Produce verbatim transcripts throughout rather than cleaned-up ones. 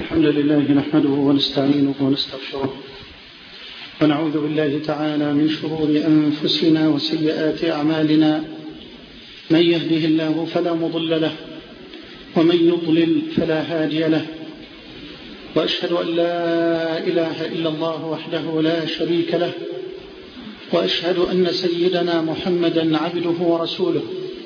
الحمد لله نحمده ونستعينه ونستغفره ونعوذ بالله تعالى من شرور أنفسنا وسيئات أعمالنا. من يهده الله فلا مضل له ومن يضلل فلا هادي له، وأشهد أن لا إله إلا الله وحده لا شريك له، وأشهد أن سيدنا محمدا عبده ورسوله.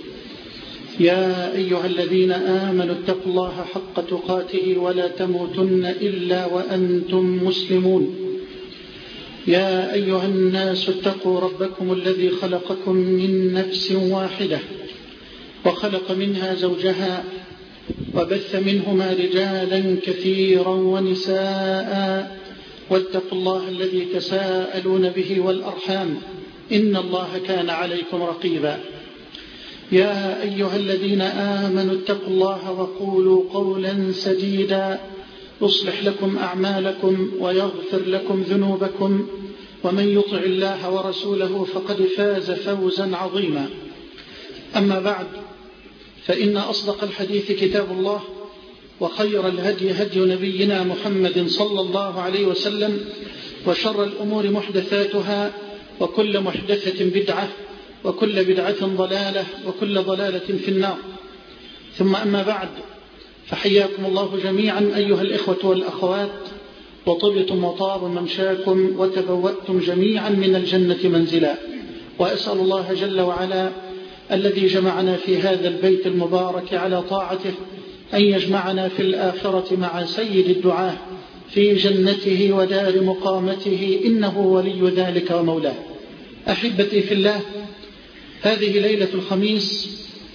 يا أيها الذين آمنوا اتقوا الله حق تقاته ولا تموتن إلا وأنتم مسلمون. يا أيها الناس اتقوا ربكم الذي خلقكم من نفس واحدة وخلق منها زوجها وبث منهما رجالا كثيرا ونساء، واتقوا الله الذي تساءلون به والأرحام إن الله كان عليكم رقيبا. يا أيها الذين آمنوا اتقوا الله وقولوا قولا سديدا يصلح لكم أعمالكم ويغفر لكم ذنوبكم، ومن يطع الله ورسوله فقد فاز فوزا عظيما. أما بعد، فإن أصدق الحديث كتاب الله، وخير الهدي هدي نبينا محمد صلى الله عليه وسلم، وشر الأمور محدثاتها، وكل محدثة بدعة، وكل بدعة ضلالة، وكل ضلالة في النار. ثم أما بعد، فحياكم الله جميعا أيها الإخوة والأخوات، وطبتم وطاب ممشاكم وتبوأتم جميعا من الجنة منزلا. وأسأل الله جل وعلا الذي جمعنا في هذا البيت المبارك على طاعته أن يجمعنا في الآخرة مع سيد الدعاة في جنته ودار مقامته، إنه ولي ذلك ومولاه. أحبتي في الله، هذه ليلة الخميس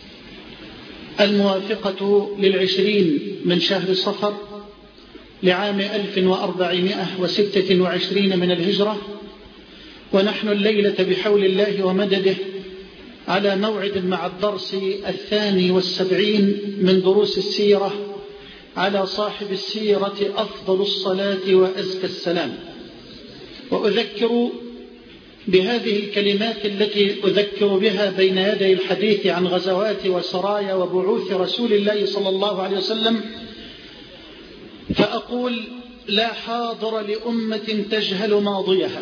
الموافقة للعشرين من شهر صفر لعام ألف وأربعمائة وستة وعشرين من الهجرة، ونحن الليلة بحول الله ومدده على موعد مع الدرس الثاني والسبعين من دروس السيرة على صاحب السيرة أفضل الصلاة وأزكى السلام. وأذكر بهذه الكلمات التي أذكر بها بين يدي الحديث عن غزوات وسرايا وبعوث رسول الله صلى الله عليه وسلم، فأقول: لا حاضر لأمة تجهل ماضيها،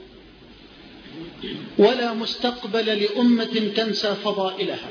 ولا مستقبل لأمة تنسى فضائلها.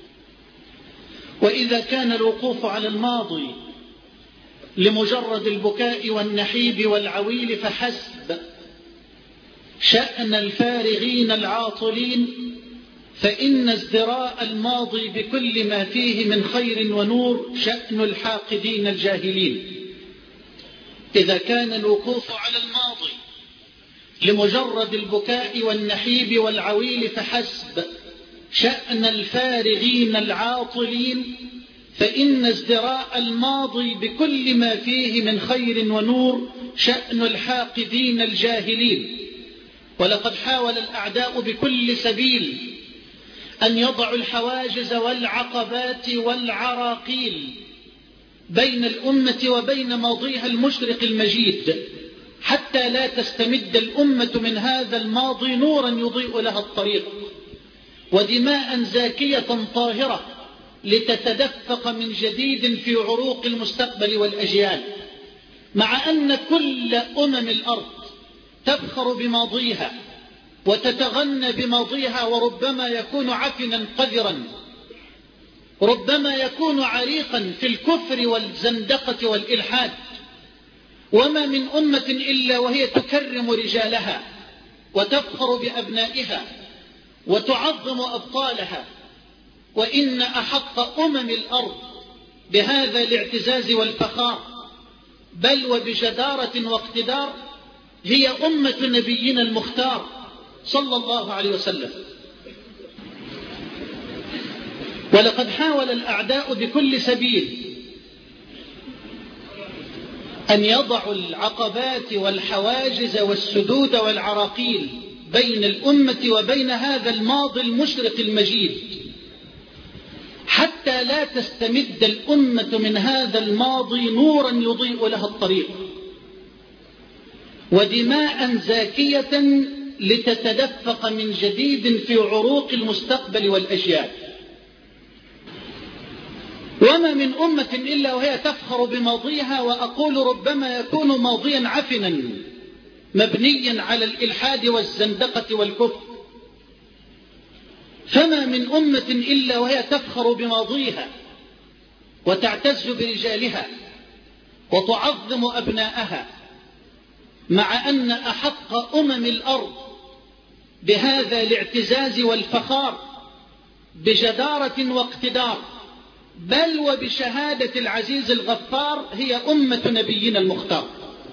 وإذا كان الوقوف على الماضي لمجرد البكاء والنحيب والعويل فحسب شأن الفارغين العاطلين، فإن ازدراء الماضي بكل ما فيه من خير ونور شأن الحاقدين الجاهلين. إذا كان الوقوف على الماضي لمجرد البكاء والنحيب والعويل فحسب شأن الفارغين العاطلين، فإن ازدراء الماضي بكل ما فيه من خير ونور شأن الحاقدين الجاهلين. ولقد حاول الأعداء بكل سبيل أن يضعوا الحواجز والعقبات والعراقيل بين الأمة وبين ماضيها المشرق المجيد، حتى لا تستمد الأمة من هذا الماضي نورا يضيء لها الطريق، ودماء زاكية طاهرة لتتدفق من جديد في عروق المستقبل والأجيال. مع أن كل أمم الأرض تفخر بماضيها وتتغنى بماضيها، وربما يكون عفنا قذرا، ربما يكون عريقا في الكفر والزندقة والإلحاد، وما من أمة إلا وهي تكرم رجالها وتفخر بأبنائها وتعظم أبطالها. وإن أحق أمم الأرض بهذا الاعتزاز والفخار، بل وبجدارة واقتدار، هي أمة نبينا المختار صلى الله عليه وسلم. ولقد حاول الأعداء بكل سبيل أن يضعوا العقبات والحواجز والسدود والعراقيل بين الأمة وبين هذا الماضي المشرق المجيد، حتى لا تستمد الأمة من هذا الماضي نورا يضيء لها الطريق، ودماء زاكية لتتدفق من جديد في عروق المستقبل والأجيال. وما من أمة إلا وهي تفخر بماضيها، وأقول ربما يكون ماضيا عفنا مبنيا على الإلحاد والزندقة والكفر. فما من أمة إلا وهي تفخر بماضيها وتعتز برجالها وتعظم أبناءها، مع أن أحق أمم الأرض بهذا الاعتزاز والفخار بجدارة واقتدار، بل وبشهادة العزيز الغفار، هي أمة نبينا المختار.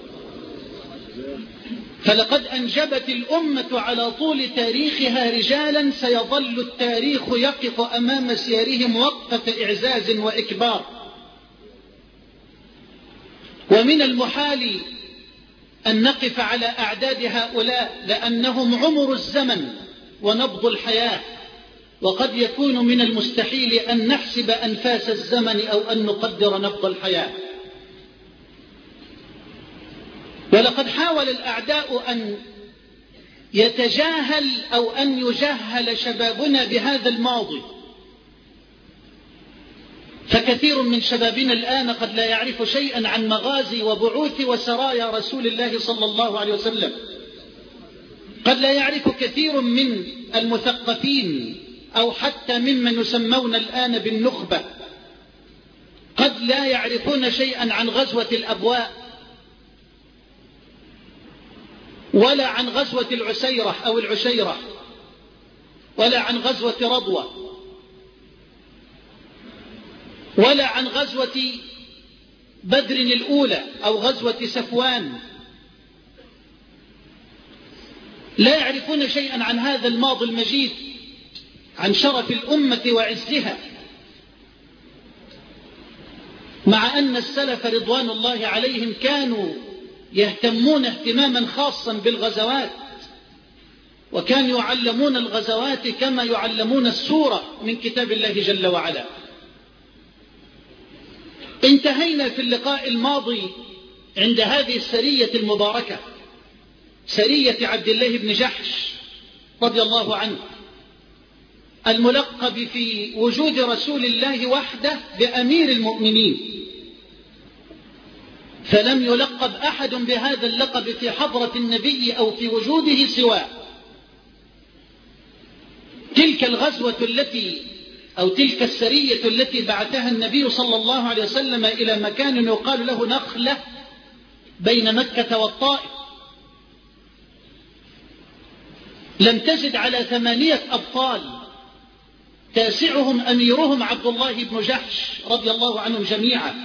فلقد أنجبت الأمة على طول تاريخها رجالا سيظل التاريخ يقف أمام سيرهم وقفة إعزاز وإكبار. ومن المحال أن نقف على أعداد هؤلاء، لأنهم عمر الزمن ونبض الحياة، وقد يكون من المستحيل أن نحسب أنفاس الزمن أو أن نقدر نبض الحياة. ولقد حاول الأعداء أن يتجاهل أو أن يجهل شبابنا بهذا الماضي، فكثير من شبابنا الآن قد لا يعرف شيئا عن مغازي وبعوث وسرايا رسول الله صلى الله عليه وسلم. قد لا يعرف كثير من المثقفين أو حتى ممن يسمون الآن بالنخبة، قد لا يعرفون شيئا عن غزوة الأبواء، ولا عن غزوة العسيرة أو العشيرة، ولا عن غزوة رضوة، ولا عن غزوة بدر الأولى أو غزوة سفوان. لا يعرفون شيئا عن هذا الماضي المجيد، عن شرف الأمة وعزها، مع أن السلف رضوان الله عليهم كانوا يهتمون اهتماما خاصا بالغزوات، وكانوا يعلمون الغزوات كما يعلمون السورة من كتاب الله جل وعلا. انتهينا في اللقاء الماضي عند هذه السرية المباركة، سرية عبد الله بن جحش رضي الله عنه، الملقب في وجود رسول الله وحده بأمير المؤمنين، فلم يلقب أحد بهذا اللقب في حضرة النبي أو في وجوده سواه. تلك الغزوة التي أو تلك السرية التي بعثها النبي صلى الله عليه وسلم إلى مكان يقال له نخلة بين مكة والطائف، لم تزد على ثمانية أبطال، تاسعهم أميرهم عبد الله بن جحش رضي الله عنهم جميعا.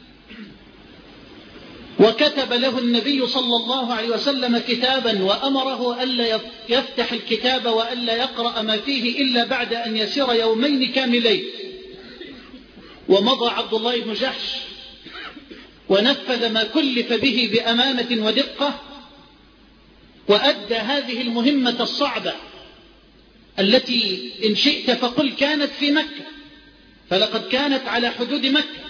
وكتب له النبي صلى الله عليه وسلم كتابا وأمره ألا يفتح الكتاب وألا يقرأ ما فيه إلا بعد أن يسير يومين كاملين. ومضى عبد الله بن جحش ونفذ ما كلف به بأمانة ودقة، وأدى هذه المهمة الصعبة التي إن شئت فقل كانت في مكة، فلقد كانت على حدود مكة.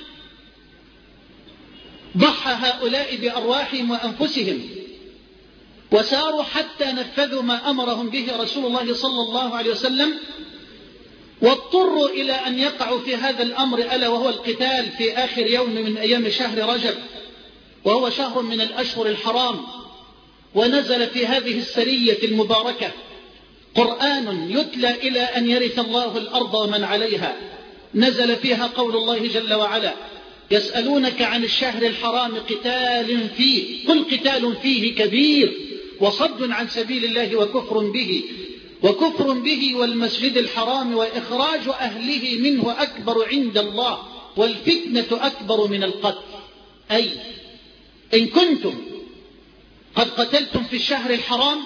ضحى هؤلاء بأرواحهم وأنفسهم وساروا حتى نفذوا ما أمرهم به رسول الله صلى الله عليه وسلم، واضطروا إلى أن يقعوا في هذا الأمر، ألا وهو القتال في آخر يوم من أيام شهر رجب، وهو شهر من الأشهر الحرام. ونزل في هذه السرية المباركة قرآن يتلى إلى أن يرث الله الأرض ومن عليها. نزل فيها قول الله جل وعلا: يسألونك عن الشهر الحرام قتال فيه قل قتال فيه كبير وصد عن سبيل الله وكفر به وكفر به والمسجد الحرام وإخراج أهله منه أكبر عند الله والفتنة أكبر من القتل. أي إن كنتم قد قتلتم في الشهر الحرام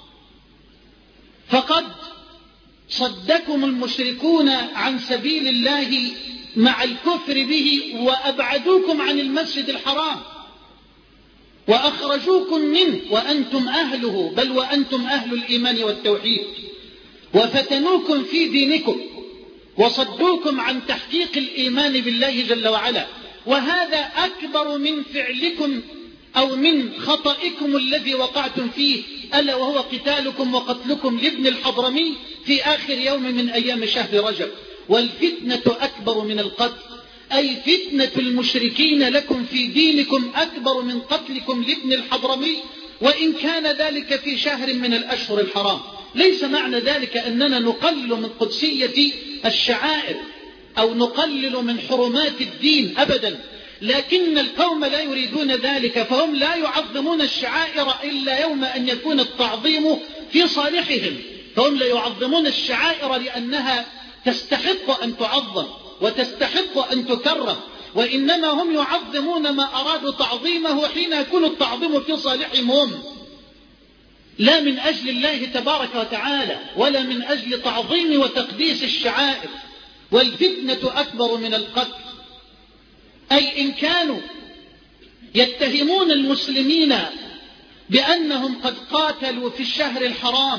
فقد صدكم المشركون عن سبيل الله مع الكفر به، وأبعدوكم عن المسجد الحرام، وأخرجوكم منه وأنتم أهله، بل وأنتم أهل الإيمان والتوحيد، وفتنوكم في دينكم وصدوكم عن تحقيق الإيمان بالله جل وعلا. وهذا أكبر من فعلكم أو من خطئكم الذي وقعتم فيه، ألا وهو قتالكم وقتلكم لابن الحضرمي في آخر يوم من أيام شهر رجب، والفتنة أكبر من القتل. أي فتنة المشركين لكم في دينكم أكبر من قتلكم لابن الحضرمي وإن كان ذلك في شهر من الأشهر الحرام. ليس معنى ذلك أننا نقلل من قدسية الشعائر أو نقلل من حرمات الدين أبدا، لكن القوم لا يريدون ذلك، فهم لا يعظمون الشعائر إلا يوم أن يكون التعظيم في صالحهم، فهم لا يعظمون الشعائر لأنها تستحق أن تعظم وتستحق أن تكرم، وإنما هم يعظمون ما أرادوا تعظيمه حين يكون التعظيم في صالحهم هم، لا من أجل الله تبارك وتعالى ولا من أجل تعظيم وتقديس الشعائر. والفتنة أكبر من القتل، أي إن كانوا يتهمون المسلمين بأنهم قد قاتلوا في الشهر الحرام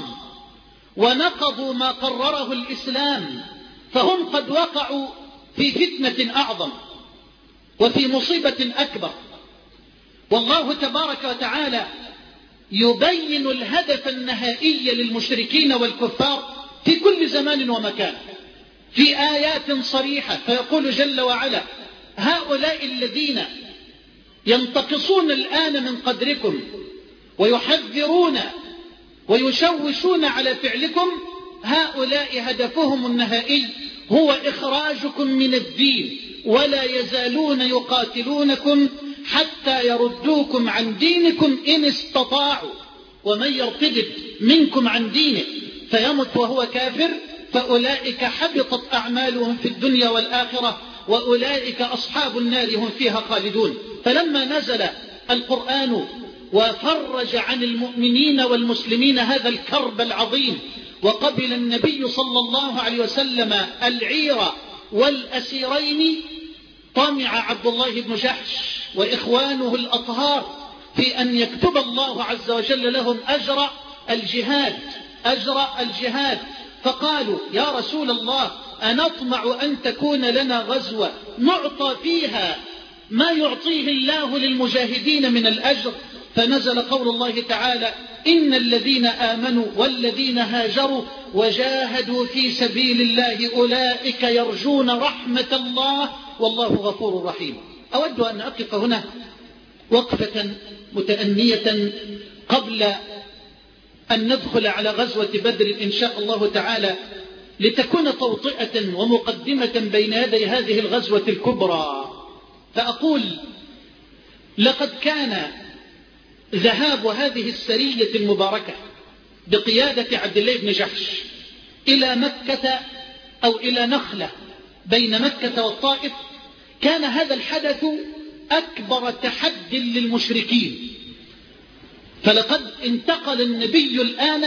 ونقضوا ما قرره الإسلام، فهم قد وقعوا في فتنة أعظم وفي مصيبة أكبر. والله تبارك وتعالى يبين الهدف النهائي للمشركين والكفار في كل زمان ومكان في آيات صريحة، فيقول جل وعلا: هؤلاء الذين ينتقصون الآن من قدركم ويحذرون ويشوشون على فعلكم، هؤلاء هدفهم النهائي هو إخراجكم من الدين، ولا يزالون يقاتلونكم حتى يردوكم عن دينكم إن استطاعوا، ومن يرتد منكم عن دينه فيمت وهو كافر فأولئك حبطت أعمالهم في الدنيا والآخرة وأولئك أصحاب النار هم فيها خالدون. فلما نزل القرآن وفرج عن المؤمنين والمسلمين هذا الكرب العظيم، وقبل النبي صلى الله عليه وسلم العير والأسيرين، طمع عبد الله بن جحش وإخوانه الأطهار في أن يكتب الله عز وجل لهم أجر الجهاد أجر الجهاد فقالوا: يا رسول الله، أنطمع أن تكون لنا غزوة نعطى فيها ما يعطيه الله للمجاهدين من الأجر؟ فنزل قول الله تعالى: إن الذين آمنوا والذين هاجروا وجاهدوا في سبيل الله أولئك يرجون رحمة الله والله غفور رحيم. أود أن أقف هنا وقفة متأنية قبل أن ندخل على غزوة بدر إن شاء الله تعالى، لتكون توطئة ومقدمة بين يدي هذه الغزوة الكبرى. فأقول: لقد كان ذهاب هذه السرية المباركة بقيادة عبد الله بن جحش إلى مكة أو إلى نخلة بين مكة والطائف، كان هذا الحدث أكبر تحد للمشركين. فلقد انتقل النبي الآن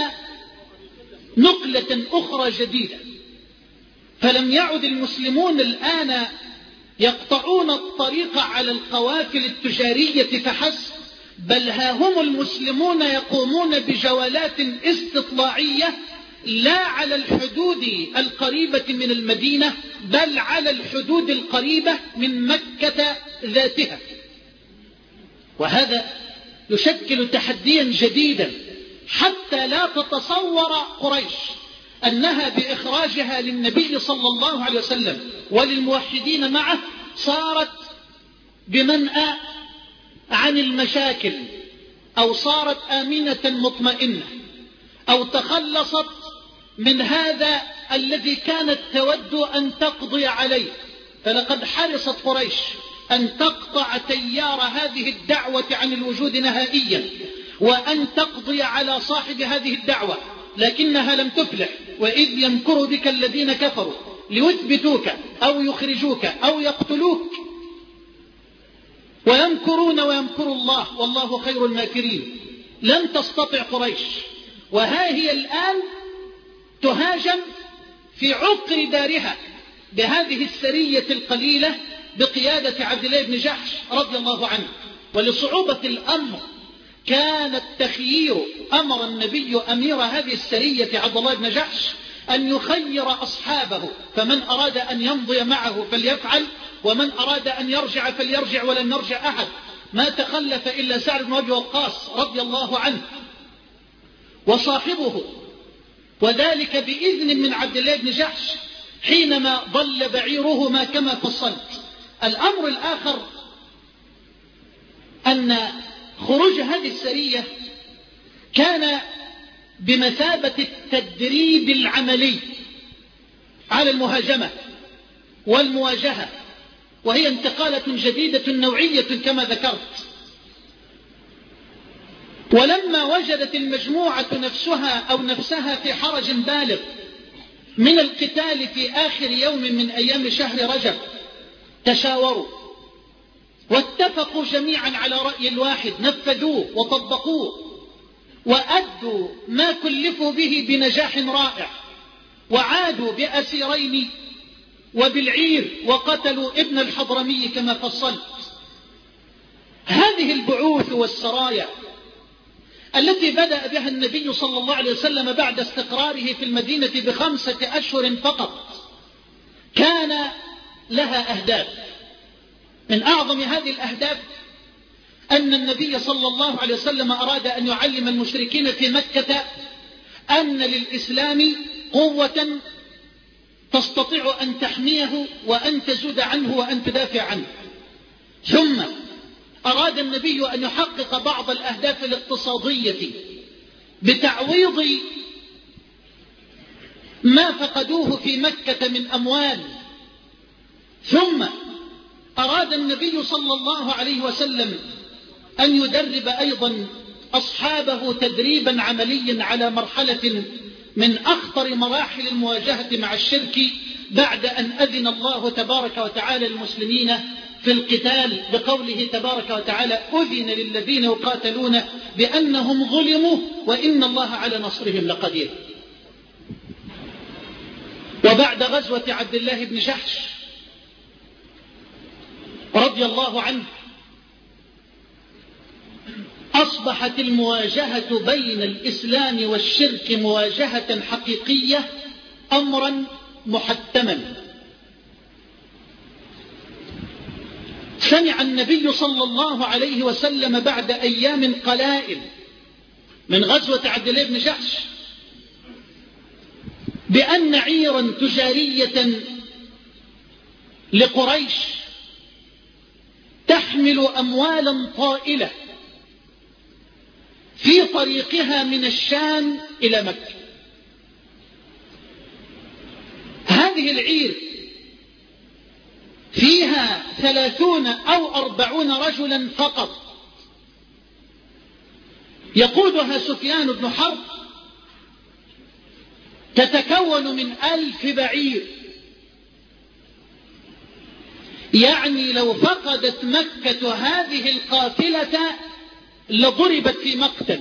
نقلة أخرى جديدة، فلم يعد المسلمون الآن يقطعون الطريق على القوافل التجارية فحسب، بل ها هم المسلمون يقومون بجولات استطلاعية لا على الحدود القريبة من المدينة، بل على الحدود القريبة من مكة ذاتها. وهذا يشكل تحديا جديدا، حتى لا تتصور قريش أنها بإخراجها للنبي صلى الله عليه وسلم وللموحدين معه صارت بمنأى عن المشاكل، أو صارت آمنة مطمئنة، أو تخلصت من هذا الذي كانت تود أن تقضي عليه. فلقد حرصت قريش أن تقطع تيار هذه الدعوة عن الوجود نهائيا، وأن تقضي على صاحب هذه الدعوة، لكنها لم تفلح. وإذ يمكر بك الذين كفروا ليثبتوك أو يخرجوك أو يقتلوك ويمكرون ويمكر الله والله خير الماكرين. لم تستطع قريش، وها هي الآن تهاجم في عقر دارها بهذه السرية القليلة بقيادة عبد الله بن جحش رضي الله عنه. ولصعوبة الأمر كان التخيير، أمر النبي أمير هذه السرية عبد الله بن جحش أن يخير أصحابه، فمن أراد أن يمضي معه فليفعل، ومن أراد أن يرجع فليرجع ولن يرجع أحد. ما تخلف إلا سعد بن أبي وقاص رضي الله عنه وصاحبه، وذلك بإذن من عبد الله بن جحش حينما ضل بعيرهما كما فصلت. الأمر الآخر أن خروج هذه السرية كان بمثابة التدريب العملي على المهاجمة والمواجهة، وهي انتقالة جديدة نوعية كما ذكرت. ولما وجدت المجموعة نفسها أو نفسها في حرج بالغ من القتال في آخر يوم من أيام شهر رجب، تشاوروا واتفقوا جميعا على رأي واحد، نفذوه وطبقوه وأدوا ما كلفوا به بنجاح رائع، وعادوا بأسيرين وبالعير وقتلوا ابن الحضرمي كما فصلت. هذه البعوث والسرايا التي بدأ بها النبي صلى الله عليه وسلم بعد استقراره في المدينة بخمسة أشهر فقط كان لها أهداف. من أعظم هذه الأهداف أن النبي صلى الله عليه وسلم أراد أن يعلم المشركين في مكة أن للإسلام قوة تستطيع أن تحميه وأن تزود عنه وأن تدافع عنه. ثم أراد النبي أن يحقق بعض الأهداف الاقتصادية بتعويض ما فقدوه في مكة من أموال. ثم أراد النبي صلى الله عليه وسلم أن يدرب أيضا أصحابه تدريبا عمليا على مرحلة من أخطر مراحل المواجهة مع الشرك، بعد أن أذن الله تبارك وتعالى للمسلمين في القتال بقوله تبارك وتعالى: أذن للذين يقاتلون بأنهم ظلموا وإن الله على نصرهم لقدير. وبعد غزوة عبد الله بن جحش رضي الله عنه أصبحت المواجهة بين الإسلام والشرك مواجهة حقيقية، أمرا محتما. سمع النبي صلى الله عليه وسلم بعد أيام قلائل من غزوة عبد الله بن جحش بأن عيرا تجارية لقريش تحمل أموالا طائلة في طريقها من الشام إلى مكة. هذه العير فيها ثلاثون أو أربعون رجلا فقط، يقودها سفيان بن حرب، تتكون من ألف بعير. يعني لو فقدت مكة هذه القافلة لضربت في مقتل،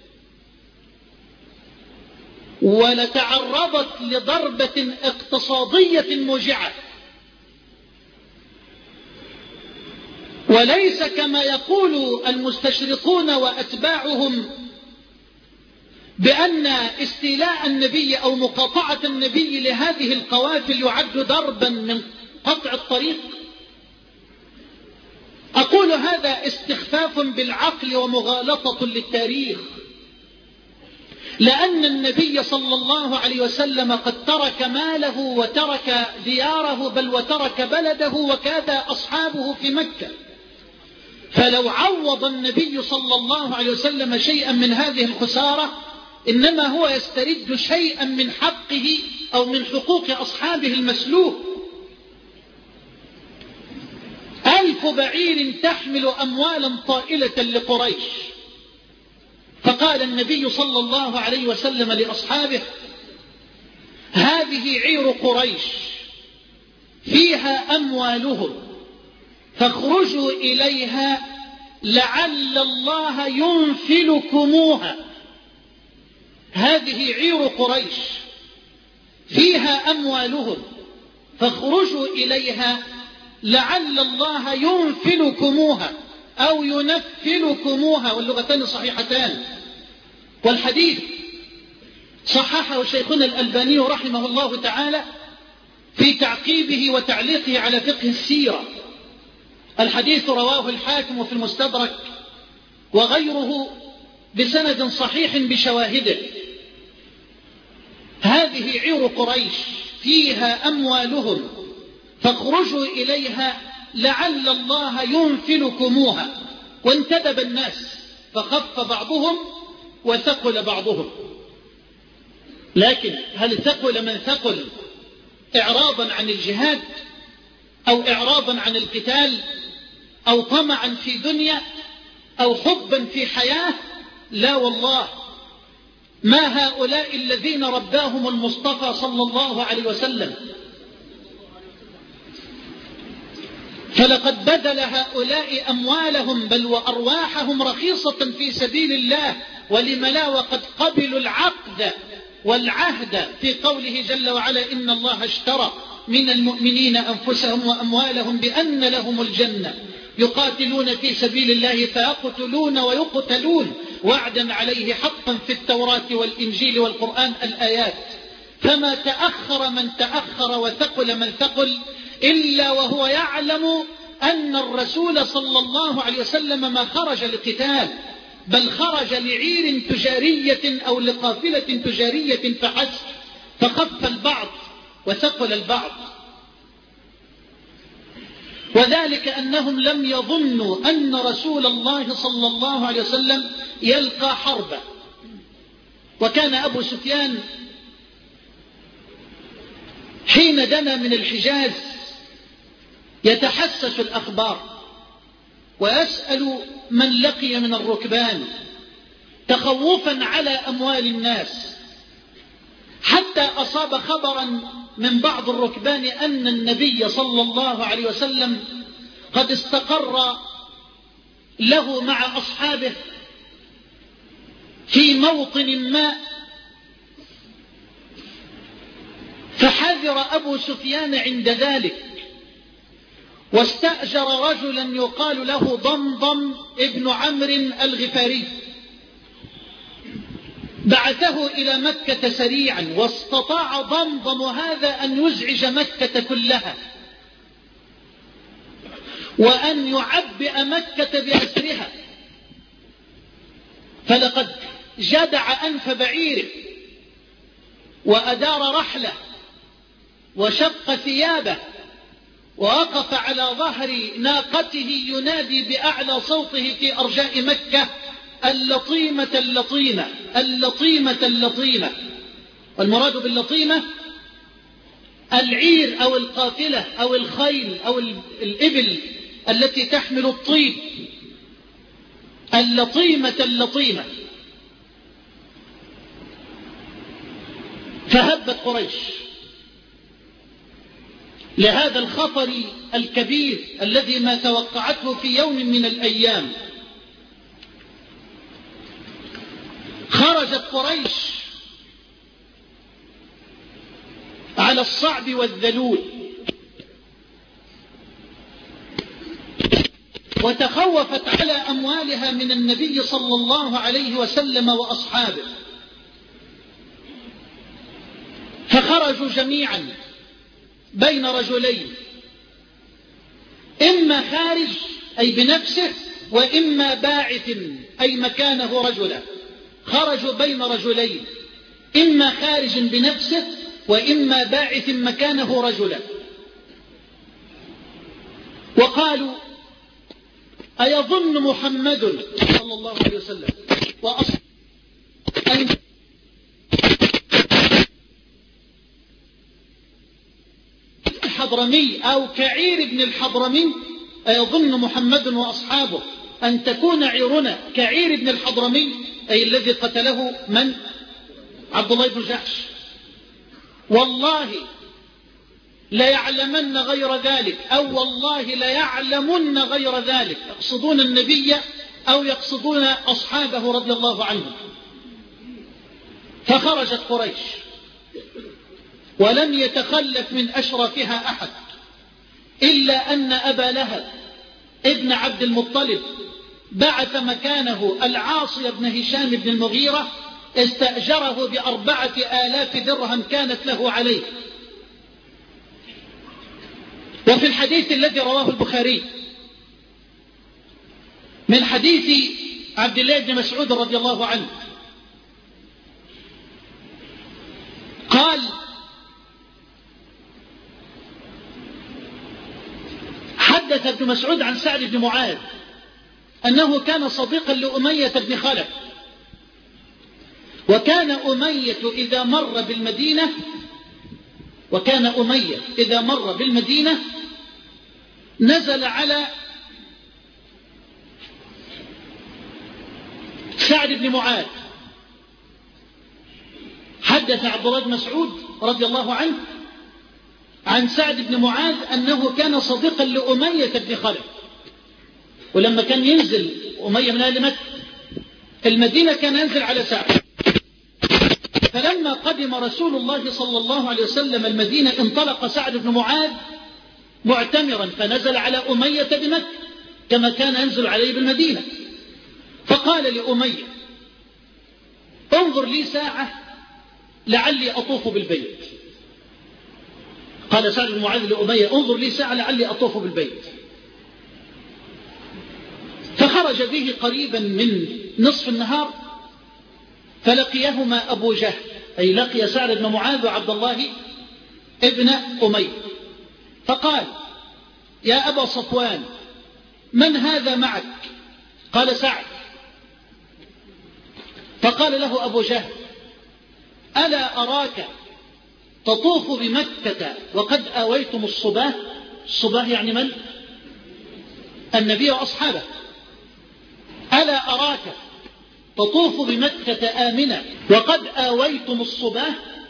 ولتعرضت لضربة اقتصادية موجعة. وليس كما يقول المستشرقون وأتباعهم بأن استيلاء النبي أو مقاطعة النبي لهذه القوافل يعد ضربا من قطع الطريق. أقول هذا استخفاف بالعقل ومغالطة للتاريخ، لأن النبي صلى الله عليه وسلم قد ترك ماله وترك دياره، بل وترك بلده، وكاد أصحابه في مكة. فلو عوض النبي صلى الله عليه وسلم شيئا من هذه الخسارة إنما هو يسترد شيئا من حقه أو من حقوق أصحابه المسلوب. ألف بعير تحمل أموالا طائلة لقريش. فقال النبي صلى الله عليه وسلم لأصحابه: هذه عير قريش فيها أموالهم فاخرجوا إليها لعل الله ينفلكموها. هذه عير قريش فيها أموالهم فاخرجوا إليها لعل الله ينفلكموها أو ينفلكموها، واللغتان صحيحتان. والحديث صححه شيخنا الألباني رحمه الله تعالى في تعقيبه وتعليقه على فقه السيرة. الحديث رواه الحاكم في المستدرك وغيره بسند صحيح بشواهده. هذه عير قريش فيها أموالهم فاخرجوا إليها لعل الله ينفلكموها، وانتدب الناس فخف بعضهم وثقل بعضهم. لكن هل ثقل من ثقل إعراضا عن الجهاد أو إعراضا عن القتال أو طمعا في دنيا أو حبا في حياة؟ لا والله، ما هؤلاء الذين رباهم المصطفى صلى الله عليه وسلم. فلقد بذل هؤلاء أموالهم بل وأرواحهم رخيصة في سبيل الله، ولم لا وقد قبلوا العقد والعهد في قوله جل وعلا: إن الله اشترى من المؤمنين أنفسهم وأموالهم بأن لهم الجنة يقاتلون في سبيل الله فيقتلون ويقتلون وعدا عليه حقا في التوراة والإنجيل والقرآن الآيات. فما تأخر من تأخر وثقل من ثقل إلا وهو يعلم أن الرسول صلى الله عليه وسلم ما خرج لقتال، بل خرج لعير تجارية أو لقافلة تجارية فحسب، فخف البعض وثقل البعض. وذلك أنهم لم يظنوا أن رسول الله صلى الله عليه وسلم يلقى حربا. وكان أبو سفيان حين دنا من الحجاز يتحسس الأخبار ويسأل من لقي من الركبان تخوفا على أموال الناس، حتى أصاب خبرا من بعض الركبان أن النبي صلى الله عليه وسلم قد استقر له مع أصحابه في موطن ما، فحذر أبو سفيان عند ذلك واستأجر رجلا يقال له ضمضم ابن عمرو الغفاري، بعثه إلى مكة سريعا، واستطاع ضمضم هذا أن يزعج مكة كلها وأن يعبئ مكة بأسرها. فلقد جدع أنف بعيره وأدار رحله وشق ثيابه ووقف على ظهر ناقته ينادي بأعلى صوته في أرجاء مكة: اللطيمة اللطيمة اللطيمة اللطيمة. والمراد باللطيمة العير أو القافلة أو الخيل أو الإبل التي تحمل الطيب، اللطيمة اللطيمة. فهبت قريش لهذا الخطر الكبير الذي ما توقعته في يوم من الأيام. خرجت قريش على الصعب والذلول وتخوفت على أموالها من النبي صلى الله عليه وسلم وأصحابه، فخرجوا جميعا بين رجلين، إما خارج أي بنفسه وإما باعث أي مكانه رجلا. خرجوا بين رجلين، إما خارج بنفسه وإما باعث مكانه رجلا، وقالوا: أيظن محمد صلى الله عليه وسلم وأصل أن الحضرمي أو كعير بن الحضرمي؟ أيظن محمد وأصحابه أن تكون عيرنا كعير بن الحضرمي، أي الذي قتله من؟ عبد الله بن جحش. والله ليعلمن غير ذلك، أو والله ليعلمن غير ذلك. يقصدون النبي أو يقصدون أصحابه رضي الله عنهم. فخرجت قريش ولم يتخلف من أشرفها أحد، إلا أن أبا لهب ابن عبد المطلب بعث مكانه العاصي بن هشام بن المغيرة، استأجره بأربعة آلاف درهم كانت له عليه. وفي الحديث الذي رواه البخاري من حديث عبد الله بن مسعود رضي الله عنه قال: حدث حدث ابن مسعود عن سعد بن معاذ أنه كان صديقا لأمية بن خلف، وكان أمية إذا مر بالمدينة وكان أمية إذا مر بالمدينة نزل على سعد بن معاذ. حدث عبد الله بن مسعود رضي الله عنه عن سعد بن معاذ أنه كان صديقا لأمية بن خلف، ولما كان ينزل أمية من أهل مكة المدينة كان ينزل على سعد. فلما قدم رسول الله صلى الله عليه وسلم المدينة انطلق سعد بن معاذ معتمرا فنزل على أمية بمكة كما كان ينزل عليه بالمدينة، فقال لأمية انظر لي ساعة لعلي أطوف بالبيت. قال سعد بن معاذ لأمية انظر لي ساعة لعلي أطوف بالبيت. فخرج به قريبا من نصف النهار فلقيهما أبو جهل، أي لقي سعد بن معاذ وعبد الله ابن أمية، فقال يا أبا صفوان من هذا معك؟ قال سعد. فقال له أبو جهل ألا أراك تطوف بمكة وقد آويتم الصباه؟ الصباه يعني من؟ النبي وأصحابه. ألا أراك تطوف بمكة آمنة وقد آويتم الصباه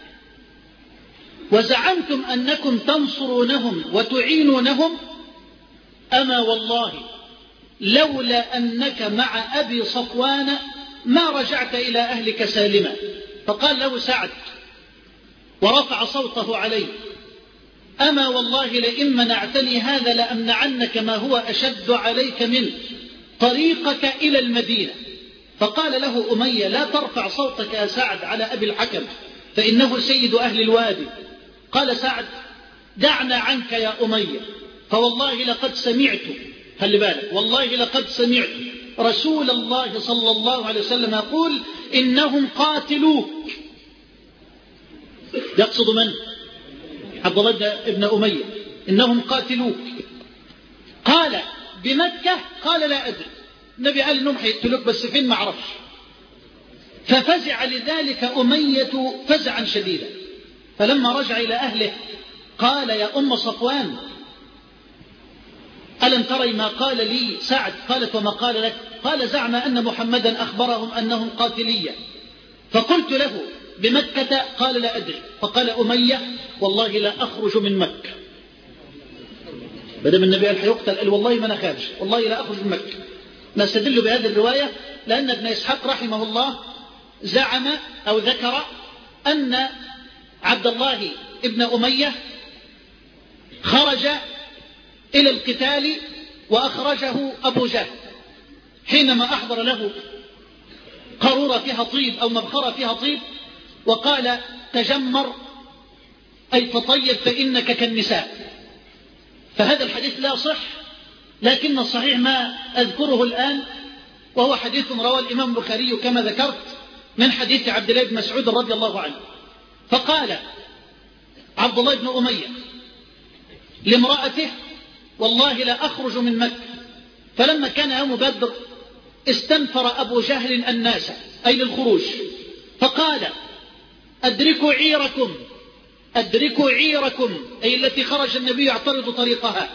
وزعمتم أنكم تنصرونهم وتعينونهم؟ أما والله لولا أنك مع أبي صفوان ما رجعت إلى أهلك سالما. فقال له سعد ورفع صوته عليه أما والله لئن منعتني هذا لأمنعنك ما هو أشد عليك منه طريقك إلى المدينة. فقال له أمية لا ترفع صوتك يا سعد على أبي الحكم فإنه سيد أهل الوادي. قال سعد دعنا عنك يا أمية فوالله لقد سمعت، خلي بالك، والله لقد سمعت رسول الله صلى الله عليه وسلم يقول إنهم قاتلوك. يقصد من؟ عبد الله بن أمية. إنهم قاتلوك. قال بمكة؟ قال لا أدري. النبي قال إنهم حيقتلوك بس فين ما عرفش. ففزع لذلك أمية فزعا شديدا، فلما رجع إلى أهله قال يا أم صفوان ألم تري ما قال لي سعد؟ قالت وما قال لك؟ قال زعم أن محمدا أخبرهم أنهم قاتلية. فقلت له بمكة؟ قال لا أدري. فقال أمية والله لا أخرج من مكة. بدل النبي قال حيقتل قال والله ما أنا خارج، والله لا أخرج من مكة. نستدل بهذه الرواية لأن ابن إسحاق رحمه الله زعم أو ذكر أن عبد الله ابن أمية خرج إلى القتال وأخرجه أبو جهل حينما أحضر له قارورة فيها طيب أو مبخرة فيها طيب وقال تجمر أي تطيب فإنك كالنساء. فهذا الحديث لا صح، لكن الصحيح ما أذكره الآن وهو حديث رواه الإمام البخاري كما ذكرت من حديث عبد الله بن مسعود رضي الله عنه. فقال عبد الله بن أمية لامرأته والله لا أخرج من مكة. فلما كان يوم بدر استنفر أبو جهل الناس أي للخروج، فقال أدركوا عيركم أدركوا عيركم أي التي خرج النبي يعترض طريقها.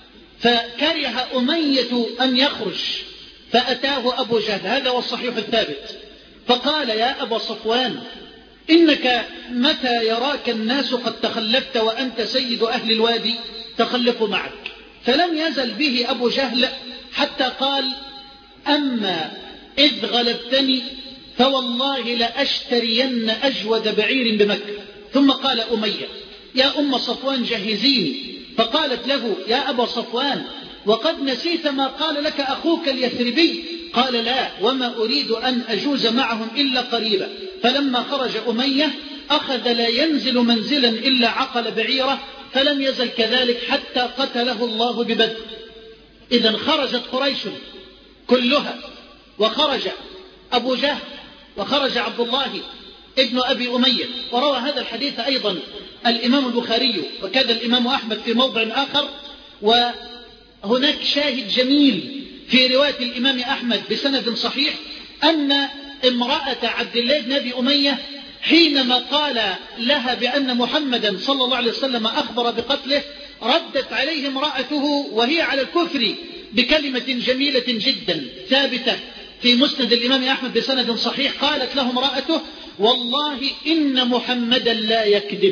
فكره أمية أن يخرج فأتاه أبو جهل، هذا هو الصحيح الثابت، فقال يا أبا صفوان إنك متى يراك الناس قد تخلفت وأنت سيد أهل الوادي تخلفوا معك. فلم يزل به أبو جهل حتى قال أما إذ غلبتني فوالله لأشترين أجود بعير بمكة. ثم قال أمية يا أم صفوان جهزيني. فقالت له يا أبا صفوان وقد نسيت ما قال لك أخوك اليثربي؟ قال لا وما أريد أن أجوز معهم إلا قريبا. فلما خرج أمية أخذ لا ينزل منزلا إلا عقل بعيره، فلم يزل كذلك حتى قتله الله ببدر. إذن خرجت قريش كلها وخرج أبو جهل وخرج عبد الله ابن أبي أمية. وروى هذا الحديث أيضا الإمام البخاري وكذا الإمام أحمد في موضع آخر، هناك شاهد جميل في رواية الإمام أحمد بسند صحيح أن امرأة عبد الله بن أبي أمية حينما قال لها بأن محمدا صلى الله عليه وسلم أخبر بقتله ردت عليه امرأته وهي على الكفر بكلمة جميلة جدا ثابتة في مسند الإمام أحمد بسند صحيح. قالت له امرأته: والله إن محمدا لا يكذب،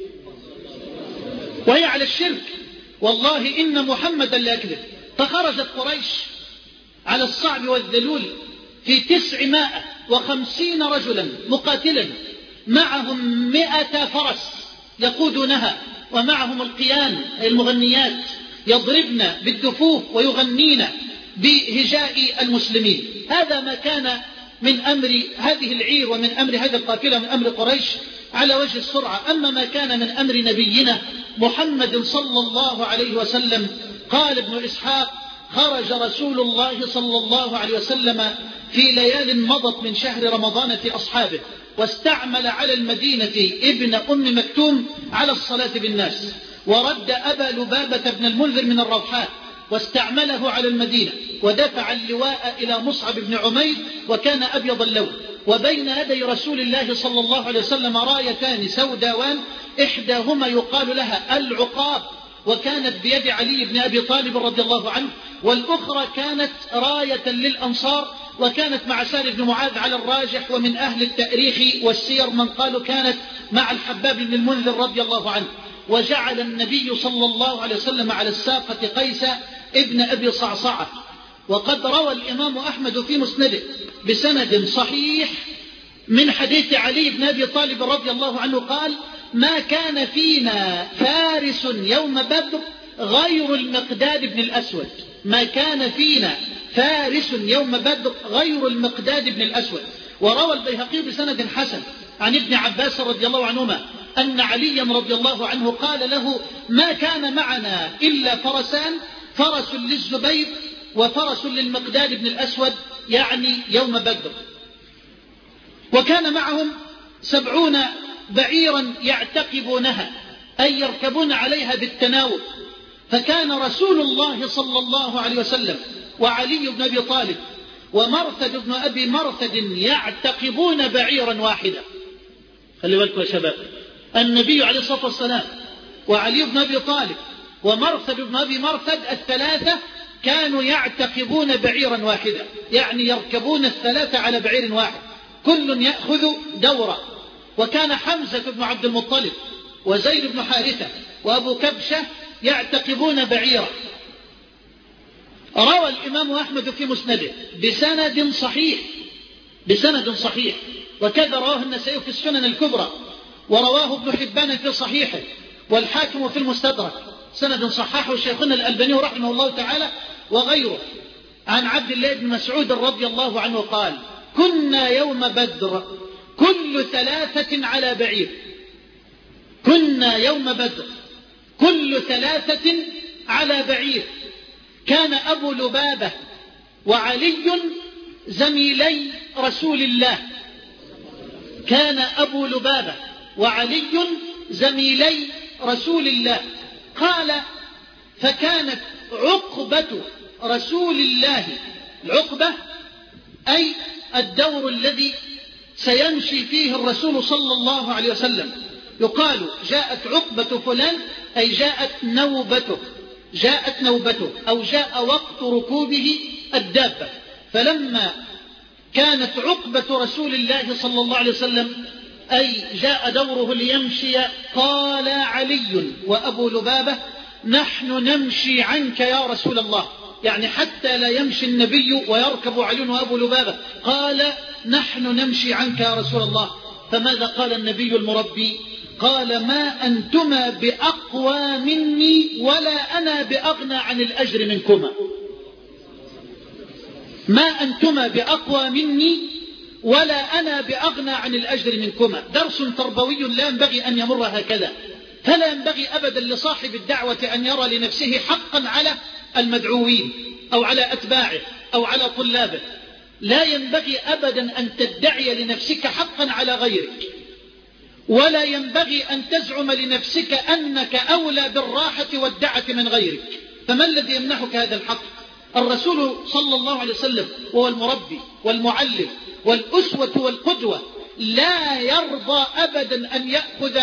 وهي على الشرك، والله إن محمدا لا يكذب. فخرجت قريش على الصعب والذلول في تسعمائة وخمسين رجلا مقاتلا، معهم مئة فرس يقودونها، ومعهم القيان المغنيات يضربن بالدفوف ويغنين بهجاء المسلمين. هذا ما كان من أمر هذه العير ومن أمر هذه القافلة من أمر قريش على وجه السرعة. أما ما كان من أمر نبينا محمد صلى الله عليه وسلم، قال ابن إسحاق: خرج رسول الله صلى الله عليه وسلم في ليال مضت من شهر رمضان في أصحابه، واستعمل على المدينة ابن أم مكتوم على الصلاة بالناس، ورد أبا لبابة بن المنذر من الروحات واستعمله على المدينة، ودفع اللواء إلى مصعب بن عمير وكان أبيض اللون. وبين يدي رسول الله صلى الله عليه وسلم رايتان سوداوان، إحداهما يقال لها العقاب وكانت بيد علي بن أبي طالب رضي الله عنه، والأخرى كانت راية للأنصار وكانت مع سالم بن معاذ على الراجح، ومن أهل التاريخ والسير من قالوا كانت مع الحباب بن المنذر رضي الله عنه. وجعل النبي صلى الله عليه وسلم على الساقة قيس ابن أبي صعصعة. وقد روى الإمام أحمد في مسنده بسند صحيح من حديث علي بن أبي طالب رضي الله عنه قال: ما كان فينا فارس يوم بدر غير المقداد بن الأسود، ما كان فينا فارس يوم بدر غير المقداد بن الأسود. وروى البيهقي بسند حسن عن ابن عباس رضي الله عنهما أن عليا رضي الله عنه قال له: ما كان معنا إلا فرسان، فرس للزبير وفرس للمقداد بن الأسود، يعني يوم بدر. وكان معهم سبعون بعيرا يعتقبونها، أي يركبون عليها بالتناوب. فكان رسول الله صلى الله عليه وسلم وعلي بن أبي طالب ومرثد بن أبي مرثد يعتقبون بعيرا واحدا. خلي بالكم يا شباب، النبي عليه الصلاة والسلام وعلي بن أبي طالب ومرثد بن أبي مرثد الثلاثة كانوا يعتقبون بعيرا واحدا، يعني يركبون الثلاثة على بعير واحد، كل يأخذ دورة. وكان حمزة بن عبد المطلب وزيد بن حارثة وأبو كبشة يعتقبون بعيرا. روى الإمام أحمد في مسنده بسند صحيح بسند صحيح وكذا رواه النسائي في السنن الكبرى، ورواه ابن حبان في صحيحه، والحاكم في المستدرك، سند صححه شيخنا الألباني رحمه الله تعالى وغيره، عن عبد الله بن مسعود رضي الله عنه قال: كنا يوم بدر كل ثلاثة على بعير، كنا يوم بدر كل ثلاثة على بعير. كان أبو لبابة وعلي زميلي رسول الله، كان أبو لبابة وعلي زميلي رسول الله. قال: فكانت عقبة رسول الله، العقبة أي الدور الذي سيمشي فيه الرسول صلى الله عليه وسلم، يقال جاءت عقبة فلان أي جاءت نوبته، جاءت نوبته أو جاء وقت ركوبه الدابة. فلما كانت عقبة رسول الله صلى الله عليه وسلم أي جاء دوره ليمشي، قال علي وأبو لبابة: نحن نمشي عنك يا رسول الله، يعني حتى لا يمشي النبي ويركب علي وأبو لبابة، قال: نحن نمشي عنك يا رسول الله. فماذا قال النبي المربي؟ قال: ما أنتما بأقوى مني ولا أنا بأغنى عن الأجر منكما، ما أنتما بأقوى مني ولا أنا بأغنى عن الأجر منكما. درس تربوي لا ينبغي أن يمر هكذا، فلا ينبغي أبدا لصاحب الدعوة أن يرى لنفسه حقا على المدعوين أو على أتباعه أو على طلابه، لا ينبغي أبدا أن تدعي لنفسك حقا على غيرك، ولا ينبغي أن تزعم لنفسك أنك أولى بالراحة والدعة من غيرك. فما الذي يمنحك هذا الحق؟ الرسول صلى الله عليه وسلم وهو المربي والمعلم والأسوة والقدوة، لا يرضى أبدا أن يأخذ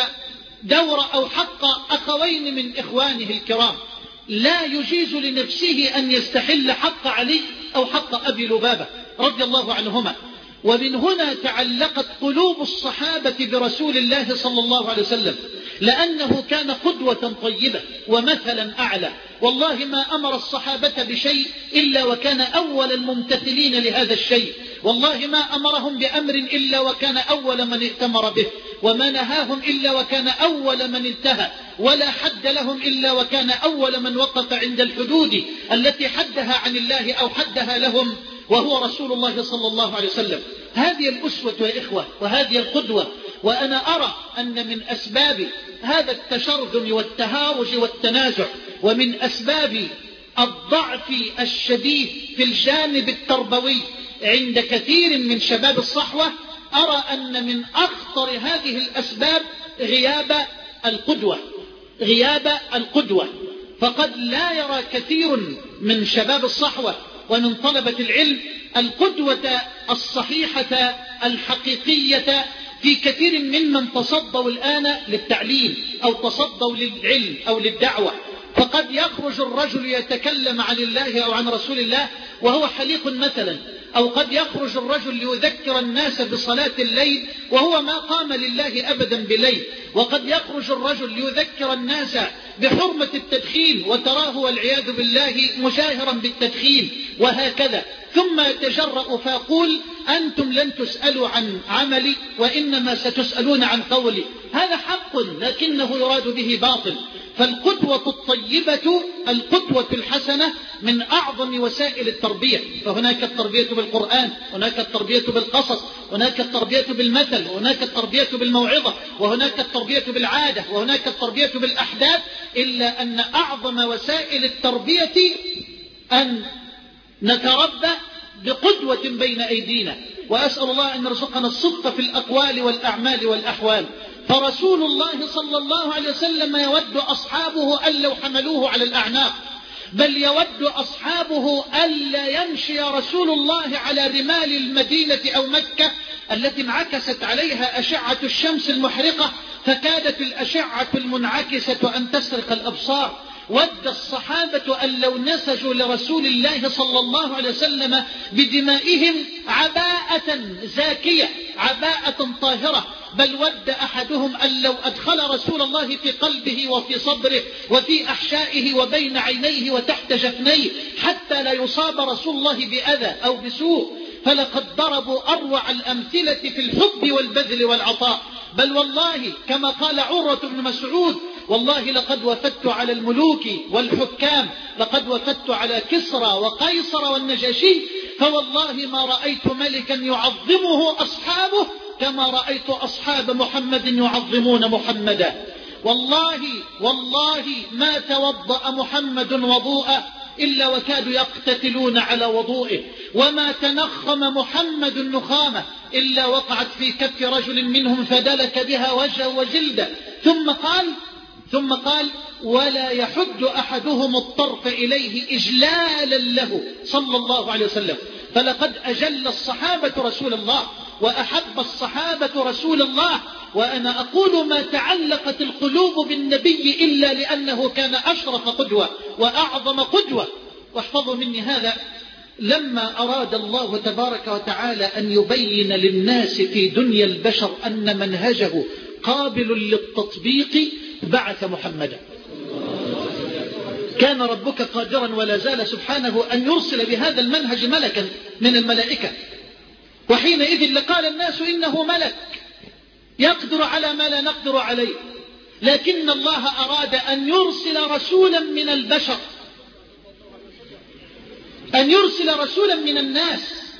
دور أو حق أخوين من إخوانه الكرام، لا يجيز لنفسه أن يستحل حق علي أو حق أبي لبابة رضي الله عنهما. ومن هنا تعلقت قلوب الصحابة برسول الله صلى الله عليه وسلم، لأنه كان قدوة طيبة ومثلا أعلى. والله ما أمر الصحابة بشيء إلا وكان أول الممتثلين لهذا الشيء، والله ما أمرهم بأمر إلا وكان أول من ائتمر به، وما نهاهم إلا وكان أول من انتهى، ولا حد لهم إلا وكان أول من وقف عند الحدود التي حدها عن الله أو حدها لهم، وهو رسول الله صلى الله عليه وسلم. هذه الأسوة يا إخوة وهذه القدوة. وأنا أرى أن من أسباب هذا التشرذم والتهاوج والتنازع، ومن أسباب الضعف الشديد في الجانب التربوي عند كثير من شباب الصحوة، أرى أن من أخطر هذه الأسباب غياب القدوة غياب القدوة فقد لا يرى كثير من شباب الصحوة ومن طلبة العلم القدوة الصحيحة الحقيقية في كثير ممن تصدوا الآن للتعليم أو تصدوا للعلم أو للدعوة. فقد يخرج الرجل يتكلم عن الله أو عن رسول الله وهو حليق مثلا، أو قد يخرج الرجل ليذكر الناس بصلاة الليل وهو ما قام لله أبدا بليل، وقد يخرج الرجل ليذكر الناس بحرمة التدخين وتراه والعياذ بالله مجاهرا بالتدخين وهكذا، ثم يتجرأ فيقول أنتم لن تسألوا عن عملي وإنما ستسألون عن قولي. هذا حق لكنه يراد به باطل. فالقدوة الطيبة القدوة الحسنة من أعظم وسائل التربية. فهناك التربية بالقرآن، هناك التربية بالقصص، هناك التربية بالمثل، وهناك التربية بالموعظة، وهناك التربية بالعادة، وهناك التربية بالأحداث. إلا أن أعظم وسائل التربية أن نتربى بقدوة بين أيدينا. وأسأل الله أن يرزقنا الصدق في الأقوال والأعمال والأحوال. فرسول الله صلى الله عليه وسلم يود أصحابه أن لو حملوه على الأعناق، بل يود أصحابه ألا يمشي رسول الله على رمال المدينة أو مكة التي انعكست عليها أشعة الشمس المحرقة فكادت الأشعة المنعكسة أن تسرق الأبصار. ود الصحابة أن لو نسجوا لرسول الله صلى الله عليه وسلم بدمائهم عباءة زاكية، عباءة طاهرة، بل ود أحدهم أن لو أدخل رسول الله في قلبه وفي صدره وفي أحشائه وبين عينيه وتحت جفنيه حتى لا يصاب رسول الله بأذى أو بسوء. فلقد ضربوا أروع الأمثلة في الحب والبذل والعطاء. بل والله كما قال عروة بن مسعود والله لقد وفدت على الملوك والحكام، لقد وفدت على كسرى وقيصر والنجاشي، فوالله ما رأيت ملكا يعظمه أصحابه كما رأيت أصحاب محمد يعظمون محمدا. والله والله ما توضأ محمد وضوءا إلا وكادوا يقتتلون على وضوئه، وما تنخم محمد النخامة إلا وقعت في كف رجل منهم فدلك بها وجهه وجلده. ثم قال ثم قال ولا يحد أحدهم الطرف إليه إجلالا له صلى الله عليه وسلم. فلقد أجل الصحابة رسول الله وأحب الصحابة رسول الله. وأنا أقول ما تعلقت القلوب بالنبي إلا لأنه كان أشرف قدوة وأعظم قدوة. واحفظوا مني هذا، لما أراد الله تبارك وتعالى أن يبين للناس في دنيا البشر أن منهجه قابل للتطبيق بعث محمدا. كان ربك قادرا ولا زال سبحانه أن يرسل بهذا المنهج ملكا من الملائكة، وحينئذ لقال الناس إنه ملك يقدر على ما لا نقدر عليه. لكن الله أراد أن يرسل رسولا من البشر، أن يرسل رسولا من الناس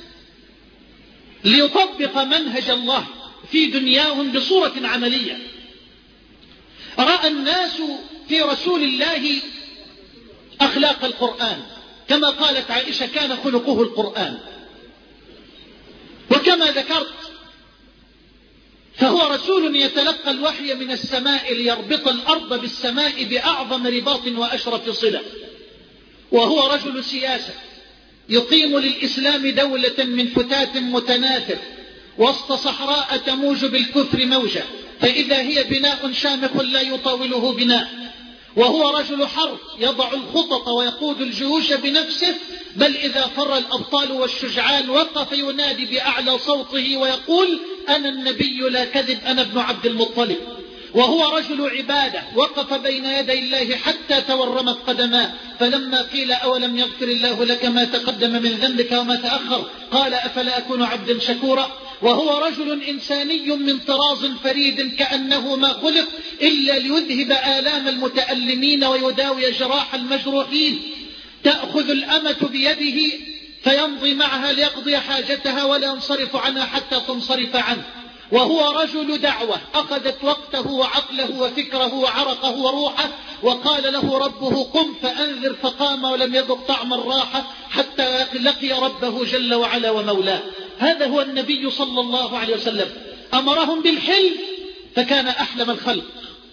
ليطبق منهج الله في دنياهم بصورة عملية. رأى الناس في رسول الله أخلاق القرآن، كما قالت عائشة كان خلقه القرآن. وكما ذكرت فهو رسول يتلقى الوحي من السماء ليربط الأرض بالسماء بأعظم رباط وأشرف صلة. وهو رجل سياسة يقيم للإسلام دولة من فتات متناثر وسط صحراء تموج بالكفر موجة، فإذا هي بناء شامخ لا يطاوله بناء. وهو رجل حرب يضع الخطط ويقود الجيوش بنفسه، بل إذا فر الأبطال والشجعان وقف ينادي بأعلى صوته ويقول: أنا النبي لا كذب، أنا ابن عبد المطلب. وهو رجل عبادة وقف بين يدي الله حتى تورمت قدماه، فلما قيل: أولم يغفر الله لك ما تقدم من ذنبك وما تأخر، قال: أفلا أكون عبدا شكورا. وهو رجل إنساني من طراز فريد، كأنه ما خلق إلا ليذهب آلام المتألمين ويداوي جراح المجروحين. تأخذ الأمة بيده فيمضي معها ليقضي حاجتها ولا ينصرف عنها حتى تنصرف عنه. وهو رجل دعوة أخذت وقته وعقله وفكره وعرقه وروحه، وقال له ربه: قم فأنذر، فقام ولم يذق طعم الراحة حتى لقي ربه جل وعلا ومولاه. هذا هو النبي صلى الله عليه وسلم. أمرهم بالحلم فكان أحلم الخلق،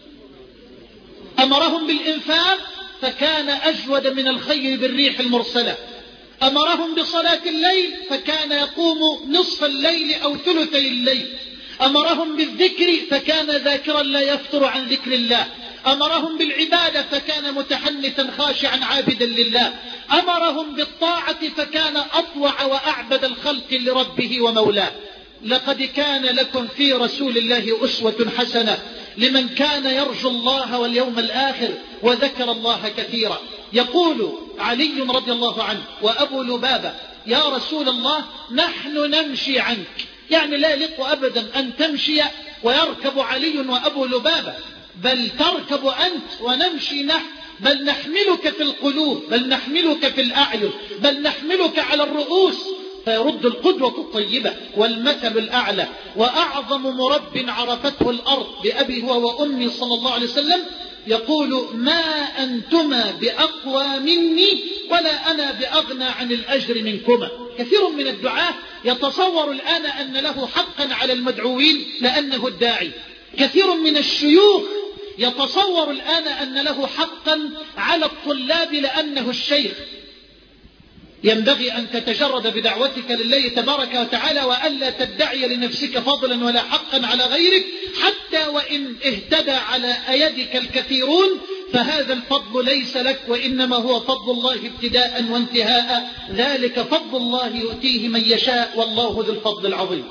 أمرهم بالإنفاق فكان أجود من الخير بالريح المرسلة، أمرهم بصلاة الليل فكان يقوم نصف الليل أو ثلثي الليل، أمرهم بالذكر فكان ذاكرا لا يفتر عن ذكر الله، أمرهم بالعبادة فكان متحنثا خاشعا عابدا لله، أمرهم بالطاعة فكان أطوع وأعبد الخلق لربه ومولاه. لقد كان لكم في رسول الله أسوة حسنة لمن كان يرجو الله واليوم الآخر وذكر الله كثيرا. يقول علي رضي الله عنه وأبو لبابة: يا رسول الله، نحن نمشي عنك. يعني لا يليق أبدا أن تمشي ويركب علي وأبو لبابة، بل تركب أنت ونمشي نحن، بل نحملك في القلوب، بل نحملك في الأعين، بل نحملك على الرؤوس. فيرد القدوة الطيبة والمثل الأعلى وأعظم مرب عرفته الأرض بأبي هو وأمي صلى الله عليه وسلم، يقول: ما أنتما بأقوى مني ولا أنا بأغنى عن الأجر منكما. كثير من الدعاة يتصور الآن أن له حقا على المدعوين لأنه الداعي، كثير من الشيوخ يتصور الآن أن له حقا على الطلاب لأنه الشيخ. ينبغي أن تتجرد بدعوتك لله تبارك وتعالى وألا تدعي لنفسك فضلا ولا حقا على غيرك، حتى وإن اهتدى على يدك الكثيرون فهذا الفضل ليس لك، وإنما هو فضل الله ابتداء وانتهاء، ذلك فضل الله يؤتيه من يشاء والله ذو الفضل العظيم.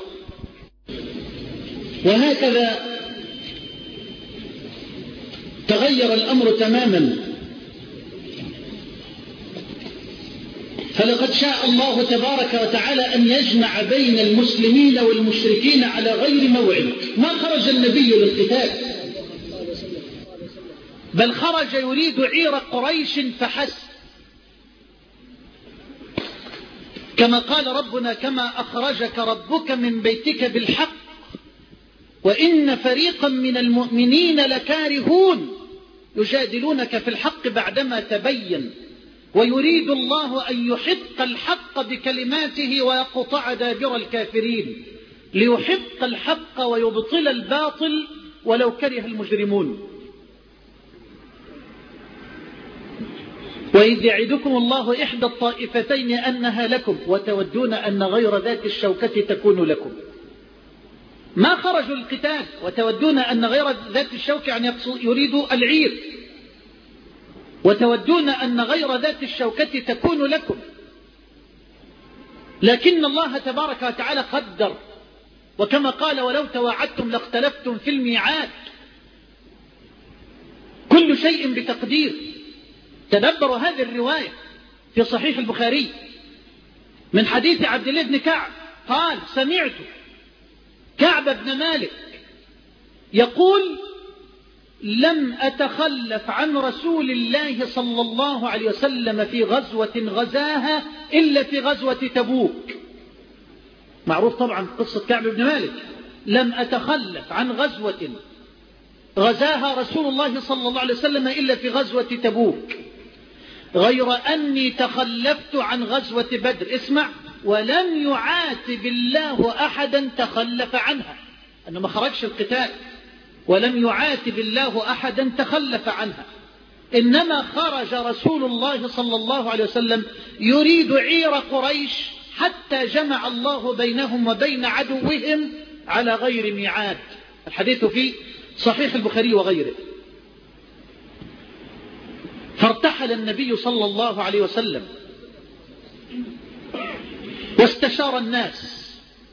وهكذا تغير الأمر تماما، فلقد شاء الله تبارك وتعالى أن يجمع بين المسلمين والمشركين على غير موعد. ما خرج النبي للقتال، بل خرج يريد عير قريش فحسب، كما قال ربنا: كما أخرجك ربك من بيتك بالحق وإن فريقا من المؤمنين لكارهون يجادلونك في الحق بعدما تبين، ويريد الله أن يحق الحق بكلماته ويقطع دابر الكافرين، ليحق الحق ويبطل الباطل ولو كره المجرمون. وإذ يعدكم الله إحدى الطائفتين أنها لكم وتودون أن غير ذات الشوكة تكون لكم. ما خرجوا القتال وتودون أن غير ذات الشوكة، يعني يريد العير، وتودون أن غير ذات الشوكة تكون لكم، لكن الله تبارك وتعالى قدر، وكما قال: ولو تواعدتم لاختلفتم في الميعاد. كل شيء بتقدير. تدبروا هذه الرواية في صحيح البخاري من حديث عبد الله بن كعب قال: سمعت كعب بن مالك يقول: لم أتخلف عن رسول الله صلى الله عليه وسلم في غزوة غزاها إلا في غزوة تبوك. معروف طبعا قصة كعب بن مالك. لم أتخلف عن غزوة غزاها رسول الله صلى الله عليه وسلم إلا في غزوة تبوك، غير أني تخلفت عن غزوة بدر. اسمع: ولم يعاتب الله أحدا تخلف عنها، أنه ما خرجش القتال، ولم يعاتب الله أحدا تخلف عنها. إنما خرج رسول الله صلى الله عليه وسلم يريد عير قريش حتى جمع الله بينهم وبين عدوهم على غير ميعاد. الحديث في صحيح البخاري وغيره. فارتحل النبي صلى الله عليه وسلم واستشار الناس،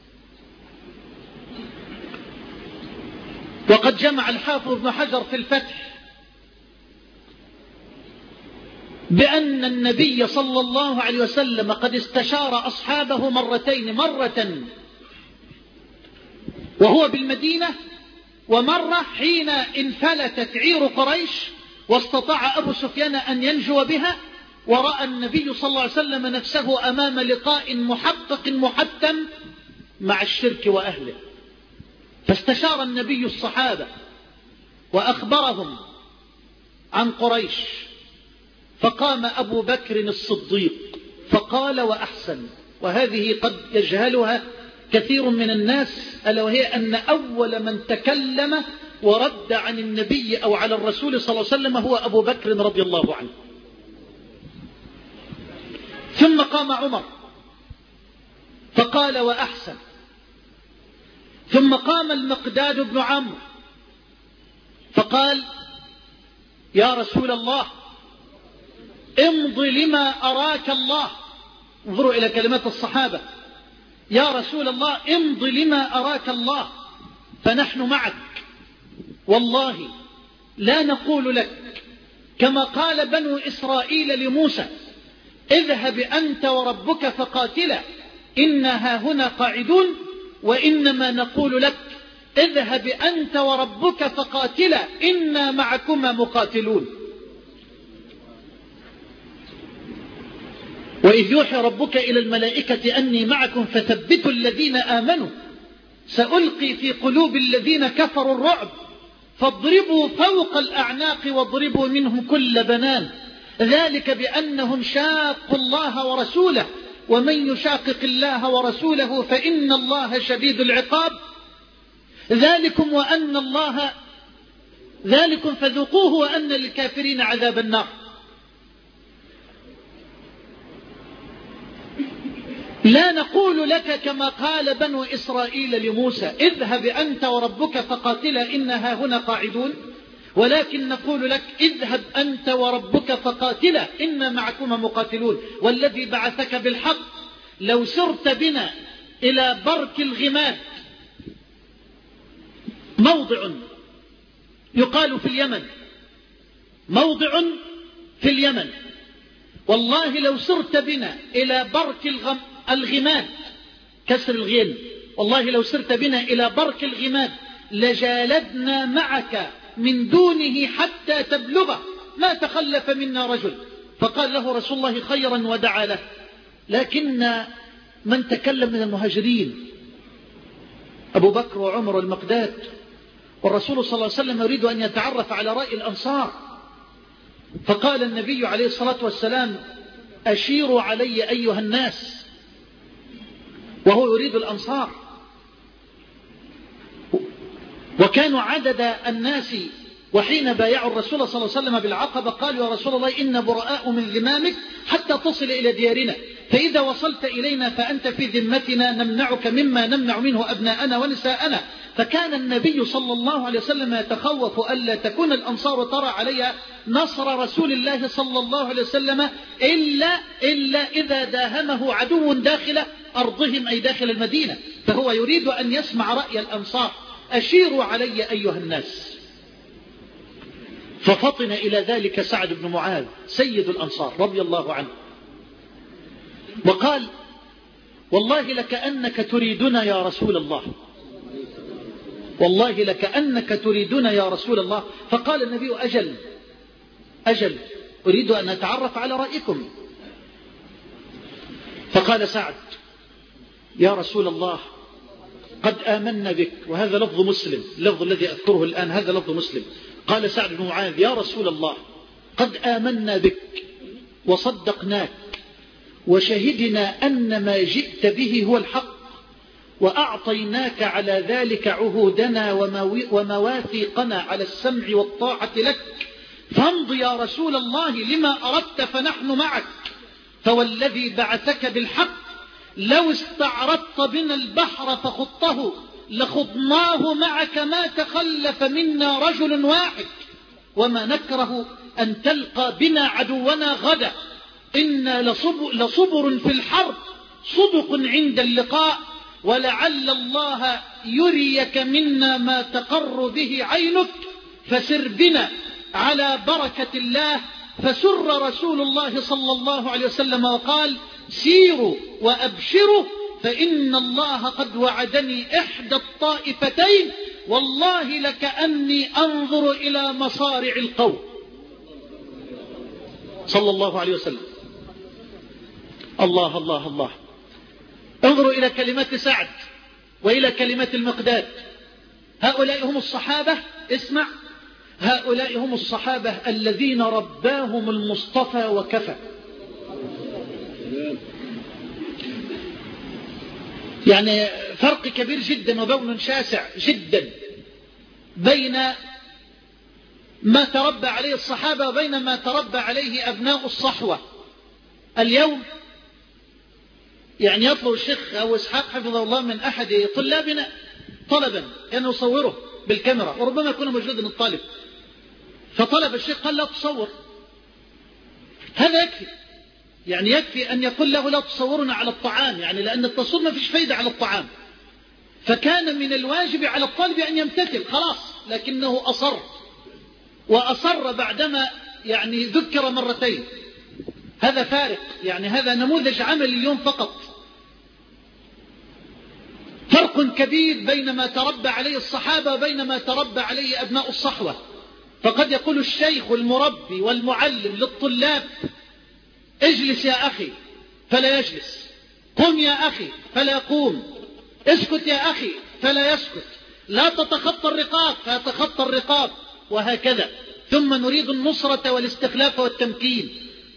وقد جمع الحافظ ابن حجر في الفتح بأن النبي صلى الله عليه وسلم قد استشار أصحابه مرتين، مرة وهو بالمدينة، ومرة حين انفلتت عير قريش واستطاع أبو سفيان أن ينجو بها، ورأى النبي صلى الله عليه وسلم نفسه أمام لقاء محقق محتم مع الشرك وأهله. فاستشار النبي الصحابة وأخبرهم عن قريش، فقام أبو بكر الصديق فقال وأحسن، وهذه قد يجهلها كثير من الناس، ألا وهي أن أول من تكلم ورد عن النبي أو على الرسول صلى الله عليه وسلم هو أبو بكر رضي الله عنه. ثم قام عمر فقال وأحسن، ثم قام المقداد بن عمرو فقال يا رسول الله امض لما أراك الله. انظروا إلى كلمات الصحابة، يا رسول الله امض لما أراك الله فنحن معك، والله لا نقول لك كما قال بنو إسرائيل لموسى اذهب أنت وربك فقاتلا إنا هاهنا قاعدون، وإنما نقول لك اذهب أنت وربك فقاتلا إنا معكما مقاتلون. وإذ يوحي ربك إلى الملائكة أني معكم فثبتوا الذين آمنوا سألقي في قلوب الذين كفروا الرعب فاضربوا فوق الأعناق واضربوا منهم كل بنان، ذلك بأنهم شاقوا الله ورسوله ومن يشاقق الله ورسوله فإن الله شديد العقاب، ذلكم وأن الله ذلكم فذوقوه وأن للكافرين عذاب النار. لا نقول لك كما قال بنو إسرائيل لموسى اذهب أنت وربك فقاتلا إنا هاهنا قاعدون، ولكن نقول لك اذهب أنت وربك فقاتلا إنا معكما مقاتلون، والذي بعثك بالحق لو سرت بنا إلى برك الغماد، موضع يقال في اليمن، موضع في اليمن، والله لو سرت بنا إلى برك الغم الغماد كسر الغين، والله لو سرت بنا إلى برك الغماد لجالدنا معك من دونه حتى تبلغه ما تخلف منا رجل. فقال له رسول الله خيرا ودعا له. لكن من تكلم من المهاجرين أبو بكر وعمر والمقداد، والرسول صلى الله عليه وسلم يريد أن يتعرف على رأي الأنصار، فقال النبي عليه الصلاة والسلام أشيروا علي أيها الناس، وهو يريد الأنصار. وكانوا عدد الناس، وحين بايعوا الرسول صلى الله عليه وسلم بالعقبة قالوا يا رسول الله إن براء من ذمامك حتى تصل إلى ديارنا، فإذا وصلت إلينا فأنت في ذمتنا نمنعك مما نمنع منه أبناءنا ونساءنا. فكان النبي صلى الله عليه وسلم يتخوف ألا تكون الأنصار ترى عليها نصر رسول الله صلى الله عليه وسلم إلا, إلا إذا داهمه عدو داخل أرضهم أي داخل المدينة، فهو يريد أن يسمع رأي الأنصار. أشيروا علي أيها الناس. ففطن إلى ذلك سعد بن معاذ سيد الأنصار رضي الله عنه وقال والله لكأنك تريدنا يا رسول الله، والله لكأنك تريدنا يا رسول الله. فقال النبي أجل أجل أريد أن أتعرف على رأيكم. فقال سعد يا رسول الله قد آمنا بك، وهذا لفظ مسلم، اللفظ الذي أذكره الآن هذا لفظ مسلم. قال سعد بن معاذ يا رسول الله قد آمنا بك وصدقناك وشهدنا أن ما جئت به هو الحق، وأعطيناك على ذلك عهودنا ومواثيقنا على السمع والطاعة لك، فامض يا رسول الله لما أردت فنحن معك، فوالذي بعثك بالحق لو استعرضت بنا البحر فخضته لخضناه معك ما تخلف منا رجل واحد، وما نكره أن تلقى بنا عدونا غدا، إنا لصبر, لصبر في الحرب صدق عند اللقاء، ولعل الله يريك منا ما تقر به عينك، فسر بنا على بركة الله. فسر رسول الله صلى الله عليه وسلم وقال سيروا وأبشروا فإن الله قد وعدني إحدى الطائفتين، والله لكأني أنظر إلى مصارع القوم صلى الله عليه وسلم. الله الله الله. انظروا إلى كلمات سعد وإلى كلمات المقداد. هؤلاء هم الصحابة، اسمع، هؤلاء هم الصحابة الذين رباهم المصطفى وكفى. يعني فرق كبير جدا وبون شاسع جدا بين ما تربى عليه الصحابة وبين ما تربى عليه أبناء الصحوة اليوم. يعني يطلب الشيخ أبو إسحاق حفظه الله من أحد طلابنا طلبا أن يصوره بالكاميرا، وربما يكون موجودا الطالب، فطلب الشيخ قال لا تصور. هذا يكفي، يعني يكفي أن يقول له لا تصورنا على الطعام، يعني لأن التصوير ما فيش فايدة على الطعام. فكان من الواجب على الطالب أن يمتثل خلاص، لكنه أصر، وأصر بعدما يعني ذكر مرتين. هذا فارق، يعني هذا نموذج عمل اليوم فقط. فرق كبير بين ما تربى عليه الصحابة وبين ما تربى عليه أبناء الصحوة. فقد يقول الشيخ والمربي والمعلم للطلاب اجلس يا أخي فلا يجلس، قم يا أخي فلا يقوم، اسكت يا أخي فلا يسكت، لا تتخطى الرقاب فيتخطى الرقاب، وهكذا. ثم نريد النصرة والاستخلاف والتمكين.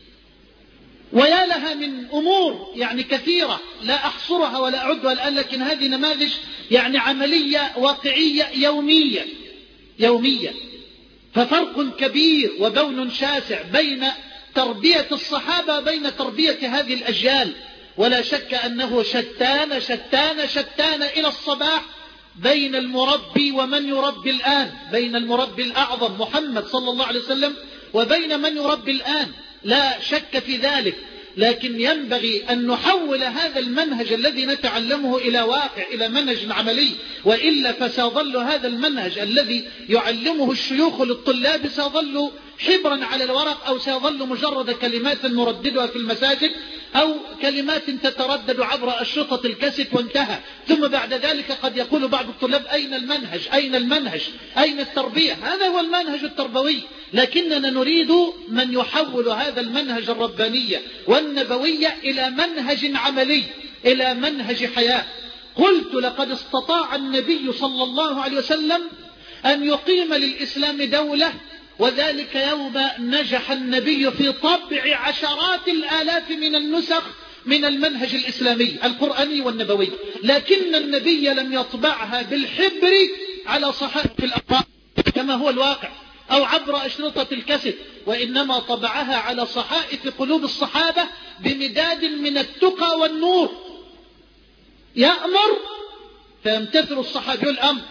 ويا لها من أمور يعني كثيرة لا أحصرها ولا أعدها الآن، لكن هذه نماذج يعني عملية واقعية يومية يومية. ففرق كبير وبون شاسع بين تربية الصحابة وبين تربية هذه الأجيال، ولا شك أنه شتان شتان شتان إلى الصباح بين المربي ومن يربي الآن، بين المربي الأعظم محمد صلى الله عليه وسلم وبين من يربي الآن، لا شك في ذلك. لكن ينبغي أن نحول هذا المنهج الذي نتعلمه إلى واقع، إلى منهج عملي، وإلا فسيظل هذا المنهج الذي يعلمه الشيوخ للطلاب سيظل حبرا على الورق، أو سيظل مجرد كلمات نرددها في المساجد، أو كلمات تتردد عبر أشرطة الكاسيت وانتهى. ثم بعد ذلك قد يقول بعض الطلاب أين المنهج أين المنهج أين التربية؟ هذا هو المنهج التربوي، لكننا نريد من يحول هذا المنهج الرباني والنبوي إلى منهج عملي، إلى منهج حياة. قلت لقد استطاع النبي صلى الله عليه وسلم أن يقيم للإسلام دولة، وذلك يوم نجح النبي في طبع عشرات الآلاف من النسخ من المنهج الإسلامي القرآني والنبوي، لكن النبي لم يطبعها بالحبر على صحائف الأقوام كما هو الواقع أو عبر أشرطة الكاسيت، وإنما طبعها على صحائف قلوب الصحابة بمداد من التقى والنور. يأمر فيمتثل الصحابي الأمر.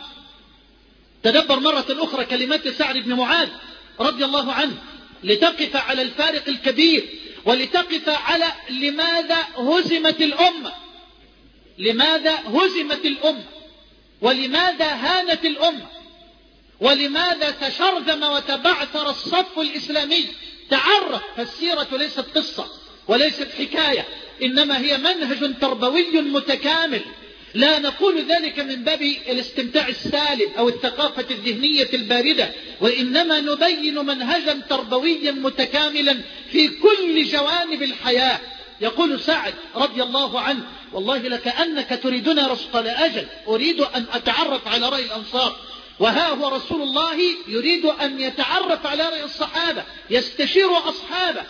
تدبر مرة أخرى كلمات سعد بن معاذ رضي الله عنه لتقف على الفارق الكبير، ولتقف على لماذا هزمت الأمة، لماذا هزمت الأمة، ولماذا هانت الأمة، ولماذا تشرذم وتبعثر الصف الإسلامي. تعرف، فالسيرة ليست قصة وليست حكاية، إنما هي منهج تربوي متكامل. لا نقول ذلك من باب الاستمتاع السالب أو الثقافة الذهنية الباردة، وإنما نبين منهجا تربويا متكاملا في كل جوانب الحياة. يقول سعد رضي الله عنه والله لكأنك تريدنا رسول أجل، أريد أن أتعرف على رأي الأنصار، وها هو رسول الله يريد أن يتعرف على رأي الصحابة، يستشير أصحابه،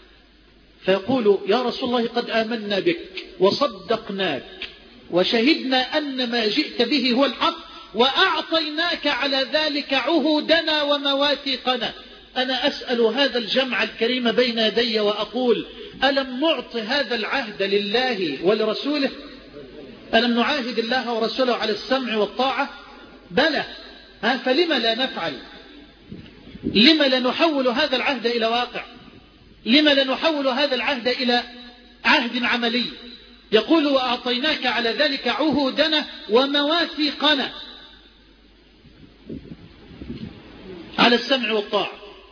فيقول يا رسول الله قد آمنا بك وصدقناك وشهدنا أن ما جئت به هو الحق، وأعطيناك على ذلك عهودنا ومواثيقنا، أنا أسأل هذا الجمع الكريم بين يدي وأقول: ألم نعط هذا العهد لله ولرسوله؟ ألم نعاهد الله ورسوله على السمع والطاعة؟ بلى. ها فلما لا نفعل؟ لما لا نحول هذا العهد إلى واقع؟ لما لا نحول هذا العهد إلى عهد عملي؟ يقول: وأعطيناك على ذلك عهودنا ومواثيقنا على السمع والطاعة.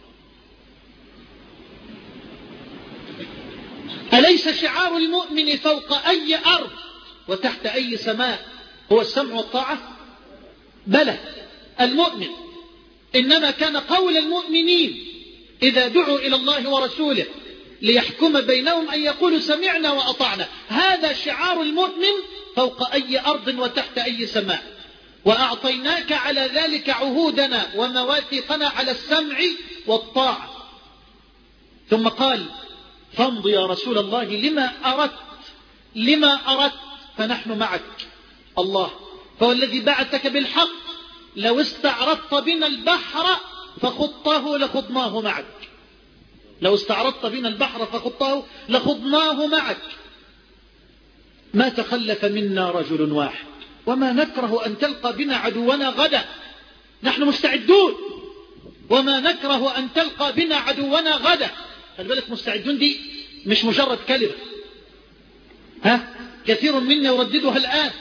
أليس شعار المؤمن فوق أي أرض وتحت أي سماء هو السمع والطاعة؟ بلى. المؤمن إنما كان قول المؤمنين إذا دعوا إلى الله ورسوله ليحكم بينهم أن يقولوا: سمعنا وأطعنا. هذا شعار المؤمن فوق أي أرض وتحت أي سماء. وأعطيناك على ذلك عهودنا ومواثيقنا على السمع والطاعة. ثم قال: فامض يا رسول الله لما أردت لما أردت فنحن معك. الله، فهو الذي بعثك بالحق. لو استعرضت بنا البحر فخضته لخضناه معك. لو استعرضت بنا البحر فخضته لخضناه معك. ما تخلف منا رجل واحد وما نكره أن تلقى بنا عدونا غدا. نحن مستعدون وما نكره أن تلقى بنا عدونا غدا. خلي بالك، مستعدون دي مش مجرد كلمة، ها كثير منا يرددها الآن،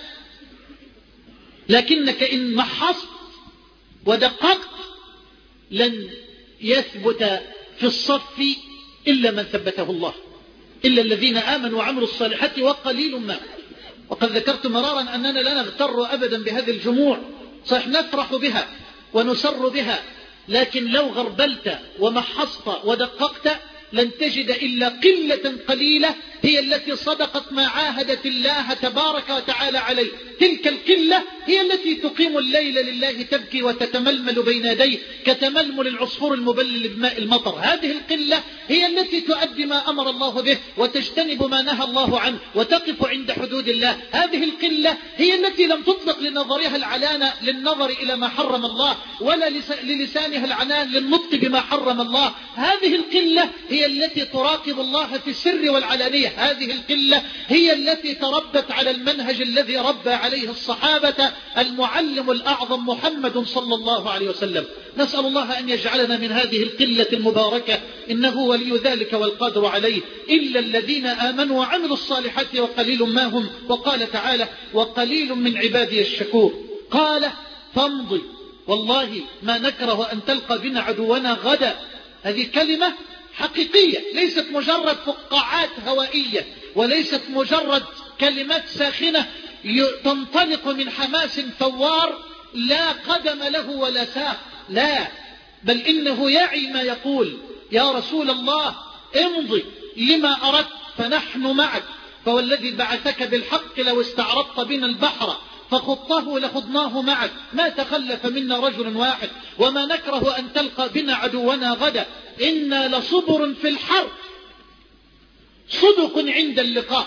لكنك إن محصت ودققت لن يثبت في الصف إلا من ثبته الله، إلا الذين آمنوا وعملوا الصالحات وقليل ما. وقد ذكرت مرارا أننا لا نغتر أبدا بهذه الجموع، صحيح نفرح بها ونسر بها، لكن لو غربلت ومحصت ودققت لن تجد إلا قلة قليلة هي التي صدقت ما عاهدت الله تبارك وتعالى عليه. تلك القلة هي التي تقيم الليل لله تبكي وتتململ بين يديه كتململ العصفور المبلل بماء المطر. هذه القلة هي التي تؤدي ما أمر الله به وتجتنب ما نهى الله عنه وتقف عند حدود الله. هذه القلة هي التي لم تطلق لنظرها العلانة للنظر إلى ما حرم الله، ولا للسانها العنان للنطق بما حرم الله. هذه القلة هي التي تراقب الله في السر والعلانية. هذه القلة هي التي تربت على المنهج الذي ربى عليه الصحابة المعلم الأعظم محمد صلى الله عليه وسلم. نسأل الله أن يجعلنا من هذه القلة المباركة، إنه ولي ذلك والقادر عليه. إلا الذين آمنوا وعملوا الصالحات وقليل ما هم. وقال تعالى: وقليل من عبادي الشكور. قال: فامضي والله ما نكره أن تلقى بنا عدونا غدا. هذه كلمة حقيقية، ليست مجرد فقاعات هوائية، وليست مجرد كلمات ساخنة تنطلق من حماس ثوار لا قدم له ولا ساق. لا، بل إنه يعي ما يقول. يا رسول الله امضي لما أردت فنحن معك، فوالذي بعثك بالحق لو استعرضت بنا البحر فخضته لخضناه معك. ما تخلف منا رجل واحد وما نكره أن تلقى بنا عدونا غدا. إنا لصبر في الحرب صدق عند اللقاء،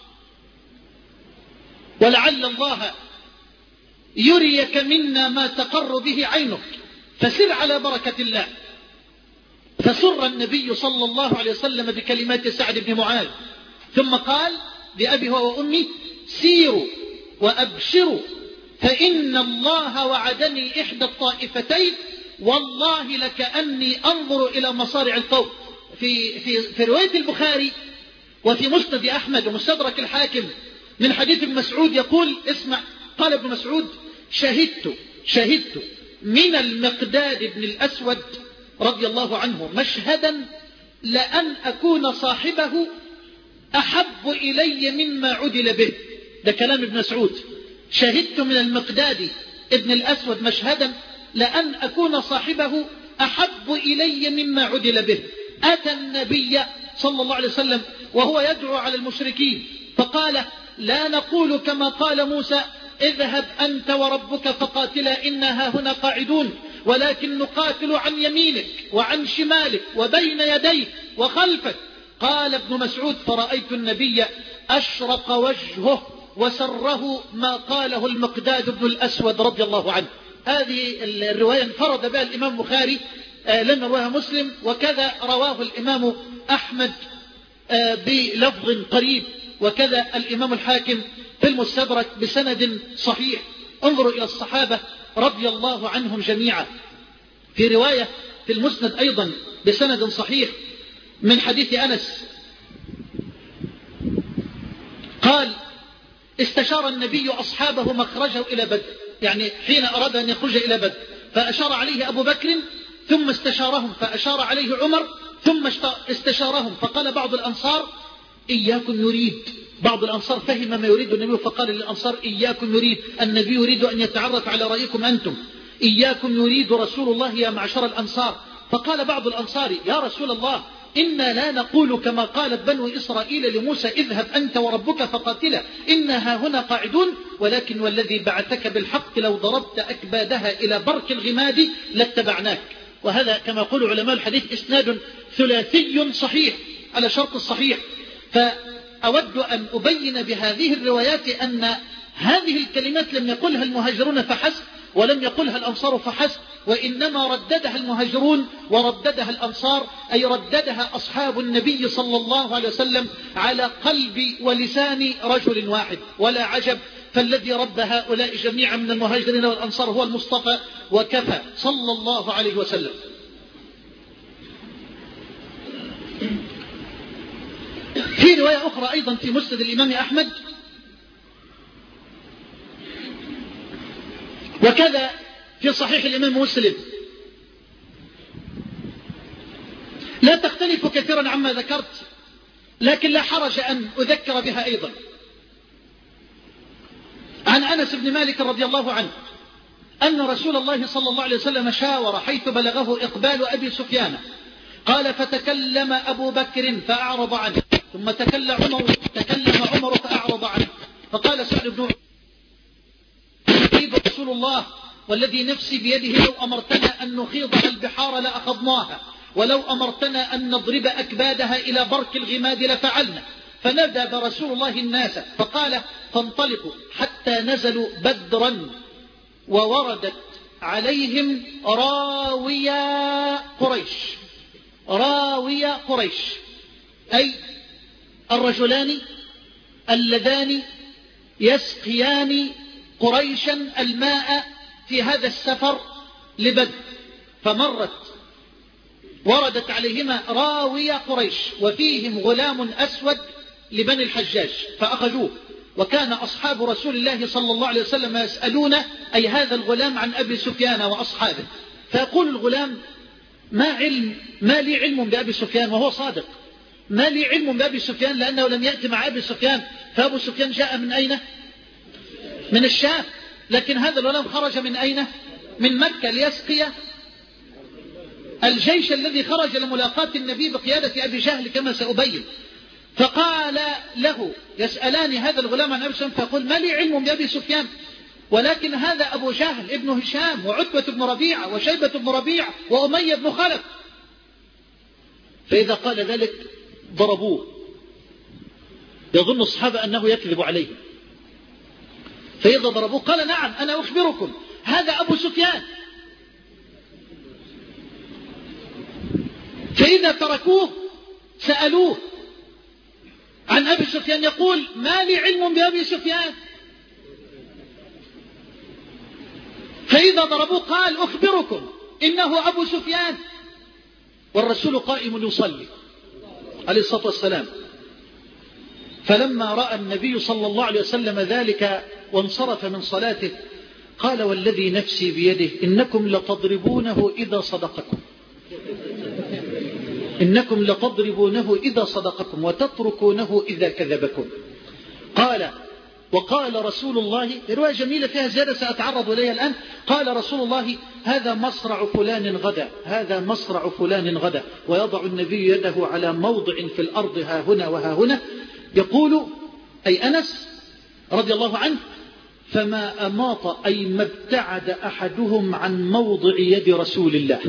ولعل الله يريك منا ما تقر به عينك، فسر على بركة الله. فسر النبي صلى الله عليه وسلم بكلمات سعد بن معاذ، ثم قال بأبي وأمي: سيروا وأبشروا فإن الله وعدني إحدى الطائفتين والله لكأني أنظر إلى مصارع القوم. في, في, في رواية البخاري وفي مسند أحمد ومستدرك الحاكم من حديث ابن مسعود يقول: اسمع، قال ابن مسعود: شهدت شهدت من المقداد بن الأسود رضي الله عنه مشهدا لأن أكون صاحبه أحب إلي مما عدل به. ده كلام ابن مسعود. شهدت من المقداد ابن الأسود مشهدا لأن أكون صاحبه أحب إلي مما عدل به. أتى النبي صلى الله عليه وسلم وهو يدعو على المشركين فقال: لا نقول كما قال موسى: اذهب أنت وربك فقاتلا إنا هاهنا قاعدون، ولكن نقاتل عن يمينك وعن شمالك وبين يديك وخلفك. قال ابن مسعود: فرأيت النبي أشرق وجهه وسره ما قاله المقداد بن الأسود رضي الله عنه. هذه الرواية انفرد بها الإمام البخاري لم يروها مسلم، وكذا رواه الإمام أحمد بلفظ قريب، وكذا الإمام الحاكم في المستدرك بسند صحيح. انظروا إلى الصحابة رضي الله عنهم جميعا. في رواية في المسند أيضا بسند صحيح من حديث أنس قال: استشار النبي أصحابه مخرجه إلى بدر، يعني حين أراد أن يخرج إلى بدر فأشار عليه أبو بكر، ثم استشارهم فأشار عليه عمر، ثم استشارهم. فقال بعض الأنصار: إياكم يريد. بعض الأنصار فهم ما يريد النبي فقال للأنصار: إياكم يريد، النبي يريد أن يتعرف على رأيكم أنتم. إياكم يريد رسول الله يا معشر الأنصار. فقال بعض الأنصار: يا رسول الله، إنا لا نقول كما قالت بنو إسرائيل لموسى: اذهب أنت وربك فقاتلا إنها هنا قاعدون، ولكن والذي بعثك بالحق لو ضربت أكبادها إلى برك الغماد لاتبعناك. وهذا كما يقول علماء الحديث إسناد ثلاثي صحيح على شرط الصحيح. فأود أن أبين بهذه الروايات أن هذه الكلمات لم يقلها المهاجرون فحسب، ولم يقلها الأنصار فحسب، وإنما رددها المهاجرون ورددها الأنصار، أي رددها أصحاب النبي صلى الله عليه وسلم على قلب ولسان رجل واحد. ولا عجب، فالذي رد هؤلاء جميعا من المهاجرين والأنصار هو المصطفى وكفى صلى الله عليه وسلم. في رواية أخرى أيضا في مسند الإمام أحمد، وكذا في صحيح الإمام مسلم، لا تختلف كثيرا عما ذكرت، لكن لا حرج أن أذكر بها أيضا. عن أنس بن مالك رضي الله عنه أن رسول الله صلى الله عليه وسلم شاور حيث بلغه إقبال أبي سفيان، قال: فتكلم أبو بكر فأعرض عنه، ثم تكلم عمر, تكلم عمر فأعرض عنه، فقال سعد بن عبيد: رسول الله والذي نفسي بيده لو أمرتنا أن نخيض البحار لأخذناها، ولو أمرتنا أن نضرب أكبادها إلى برك الغماد لفعلنا. فندب رسول الله الناس فقال: فانطلقوا حتى نزلوا بدرا، ووردت عليهم راويا قريش. راويا قريش أي الرجلان اللذان يسقيان قريشا الماء في هذا السفر لبدر. فمرت وردت عليهما راويا قريش، وفيهم غلام أسود لبني الحجاج فأخذوه. وكان أصحاب رسول الله صلى الله عليه وسلم يسألون أي هذا الغلام عن أبي سفيان وأصحابه، فيقول الغلام: ما علم ما لي علم بأبي سفيان، وهو صادق، ما لي علم بأبي سفيان لأنه لم يأتي مع أبي سفيان، فأبو سفيان جاء من أين؟ من الشام، لكن هذا الغلام خرج من أين؟ من مكة ليسقي الجيش الذي خرج لملاقاة النبي بقيادة أبي جهل كما سأبين. فقال له يسألان هذا الغلام عن أبي سفيان، فيقول: ما لي علم بأبي سفيان، ولكن هذا أبو جهل ابن هشام وعتبة بن ربيعة وشيبة بن ربيعة وأمية بن خلف. فإذا قال ذلك ضربوه، يظن الصحابة أنه يكذب عليهم، فإذا ضربوه قال: نعم أنا أخبركم، هذا أبو سفيان. فإذا تركوه سألوه عن أبي سفيان، يقول: ما لي علم بأبي سفيان. فإذا ضربوه قال: أخبركم إنه أبو سفيان، والرسول قائم يصلي عليه الصلاة والسلام. فلما رأى النبي صلى الله عليه وسلم ذلك وانصرف من صلاته قال: والذي نفسي بيده إنكم لتضربونه إذا صدقكم، إنكم لتضربونه إذا صدقكم وتتركونه إذا كذبكم. قال: وقال رسول الله، رواية جميلة فيها زيادة سأتعرض إليها الآن، قال رسول الله: هذا مصرع فلان غدا، هذا مصرع فلان غدا، ويضع النبي يده على موضع في الأرض ها هنا وها هنا، يقول أي أنس رضي الله عنه: فما أماط أي ما ابتعد أحدهم عن موضع يد رسول الله،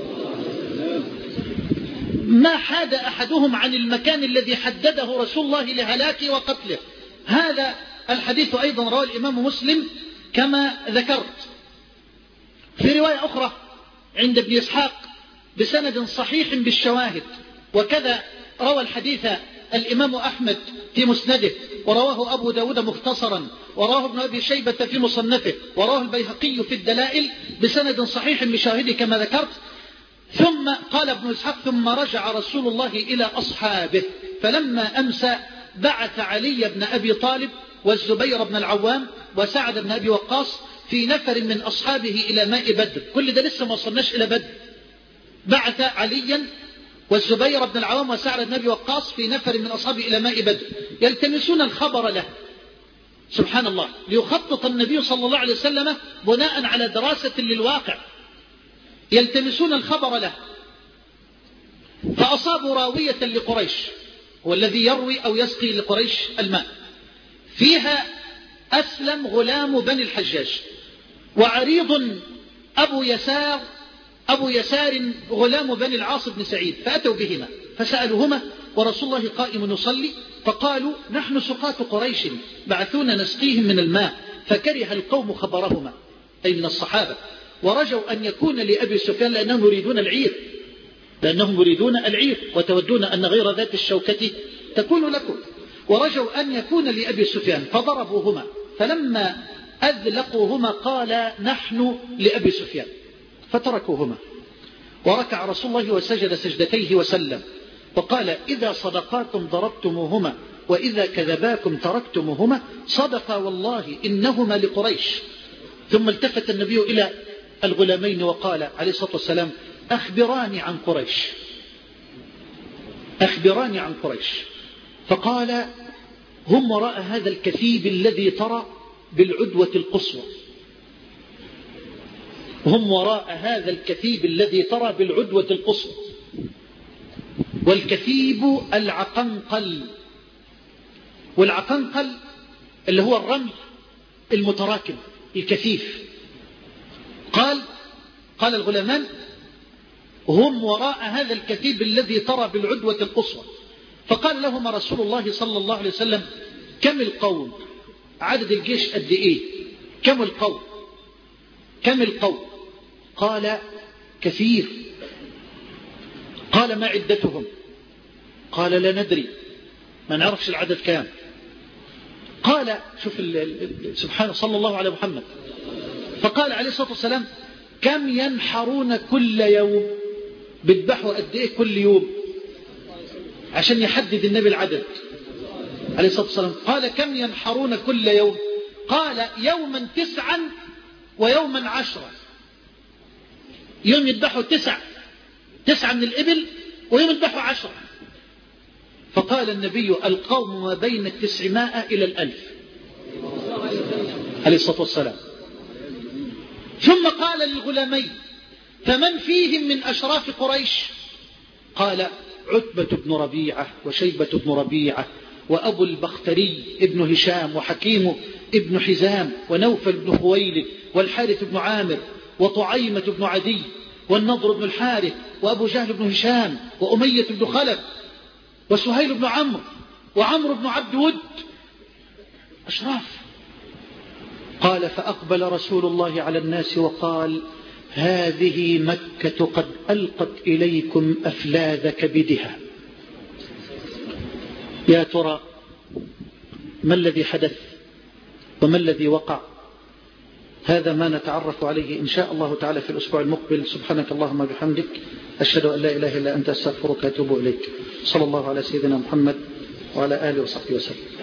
ما حاد أحدهم عن المكان الذي حدده رسول الله لهلاكه وقتله. هذا الحديث أيضا رواه الإمام مسلم كما ذكرت. في رواية أخرى عند ابن إسحاق بسند صحيح بالشواهد، وكذا روى الحديث الإمام أحمد في مسنده، ورواه أبو داود مختصرا، ورواه ابن أبي شيبة في مصنفه، ورواه البيهقي في الدلائل بسند صحيح بشاهده كما ذكرت. ثم قال ابن إسحاق ثم رجع رسول الله إلى أصحابه، فلما أمسى بعث علي بن أبي طالب والزبير بن العوام وسعد بن أبي وقاص في نفر من أصحابه إلى ماء بدر. كل ده لسه ما وصلناش إلى بدر. بعث عليا والزبير بن العوام وسعد بن أبي وقاص في نفر من أصحابه إلى ماء بدر يلتمسون الخبر له. سبحان الله، ليخطط النبي صلى الله عليه وسلم بناء على دراسة للواقع، يلتمسون الخبر له، فأصابوا راوية لقريش، هو الذي يروي أو يسقي لقريش الماء، فيها أسلم غلام بني الحجاج، وعريض أبو يسار أبو يسار غلام بني العاص بن سعيد، فأتوا بهما فسألوهما ورسول الله قائم يصلي، فقالوا نحن سقاة قريش بعثونا نسقيهم من الماء، فكره القوم خبرهما أي من الصحابة، ورجوا أن يكون لأبي سفيان لأنهم يريدون العير لأنهم يريدون العير وتودون أن غير ذات الشوكة تكون لكم، ورجوا أن يكون لأبي سفيان فضربوهما، فلما أذلقوهما قال نحن لأبي سفيان، فتركوهما. وركع رسول الله وسجد سجدتيه وسلم، وقال إذا صدقاكم ضربتموهما وإذا كذباكم تركتموهما، صدقا والله إنهما لقريش. ثم التفت النبي إلى الغلامين وقال عليه الصلاة والسلام أخبراني عن قريش أخبراني عن قريش فقال هم وراء هذا الكثيب الذي ترى بالعدوة القصوى هم وراء هذا الكثيب الذي ترى بالعدوة القصوى. والكثيب العقنقل، والعقنقل اللي هو الرمل المتراكم الكثيف. قال قال الغلامان هم وراء هذا الكثيب الذي ترى بالعدوة القصوى. فقال لهم رسول الله صلى الله عليه وسلم كم القوم، عدد الجيش قد ايه، كم القوم كم القوم قال كثير. قال ما عدتهم، قال لا ندري، ما نعرفش العدد كام. قال شوف سبحانه صلى الله على محمد، فقال عليه الصلاة والسلام كم ينحرون كل يوم، بيذبحوا قد ايه كل يوم عشان يحدد النبي العدد عليه الصلاة والسلام. قال كم ينحرون كل يوم، قال يوما تسعا ويوما عشرا، يوم يذبحوا تسع تسعة من الإبل ويوم يذبحوا عشرة. فقال النبي القوم ما بين التسعمائة إلى الألف عليه الصلاة والسلام. ثم قال للغلامين فمن فيهم من أشراف قريش، قال عتبة بن ربيعة وشيبة بن ربيعة وأبو البختري ابن هشام وحكيم ابن حزام ونوفل بن خويلد والحارث بن عامر وطعيمة بن عدي والنضر بن الحارث وأبو جهل بن هشام وأمية بن خلف وسهيل بن عمرو وعمرو بن عبد ود، أشراف. قال فأقبل رسول الله على الناس وقال هذه مكة قد ألقت إليكم أفلاذ كبدها. يا ترى ما الذي حدث وما الذي وقع؟ هذا ما نتعرف عليه إن شاء الله تعالى في الأسبوع المقبل. سبحانك اللهم بحمدك، أشهد أن لا إله إلا أنت، أستغفرك وأتوب إليك. صلى الله على سيدنا محمد وعلى آله وصحبه وسلم.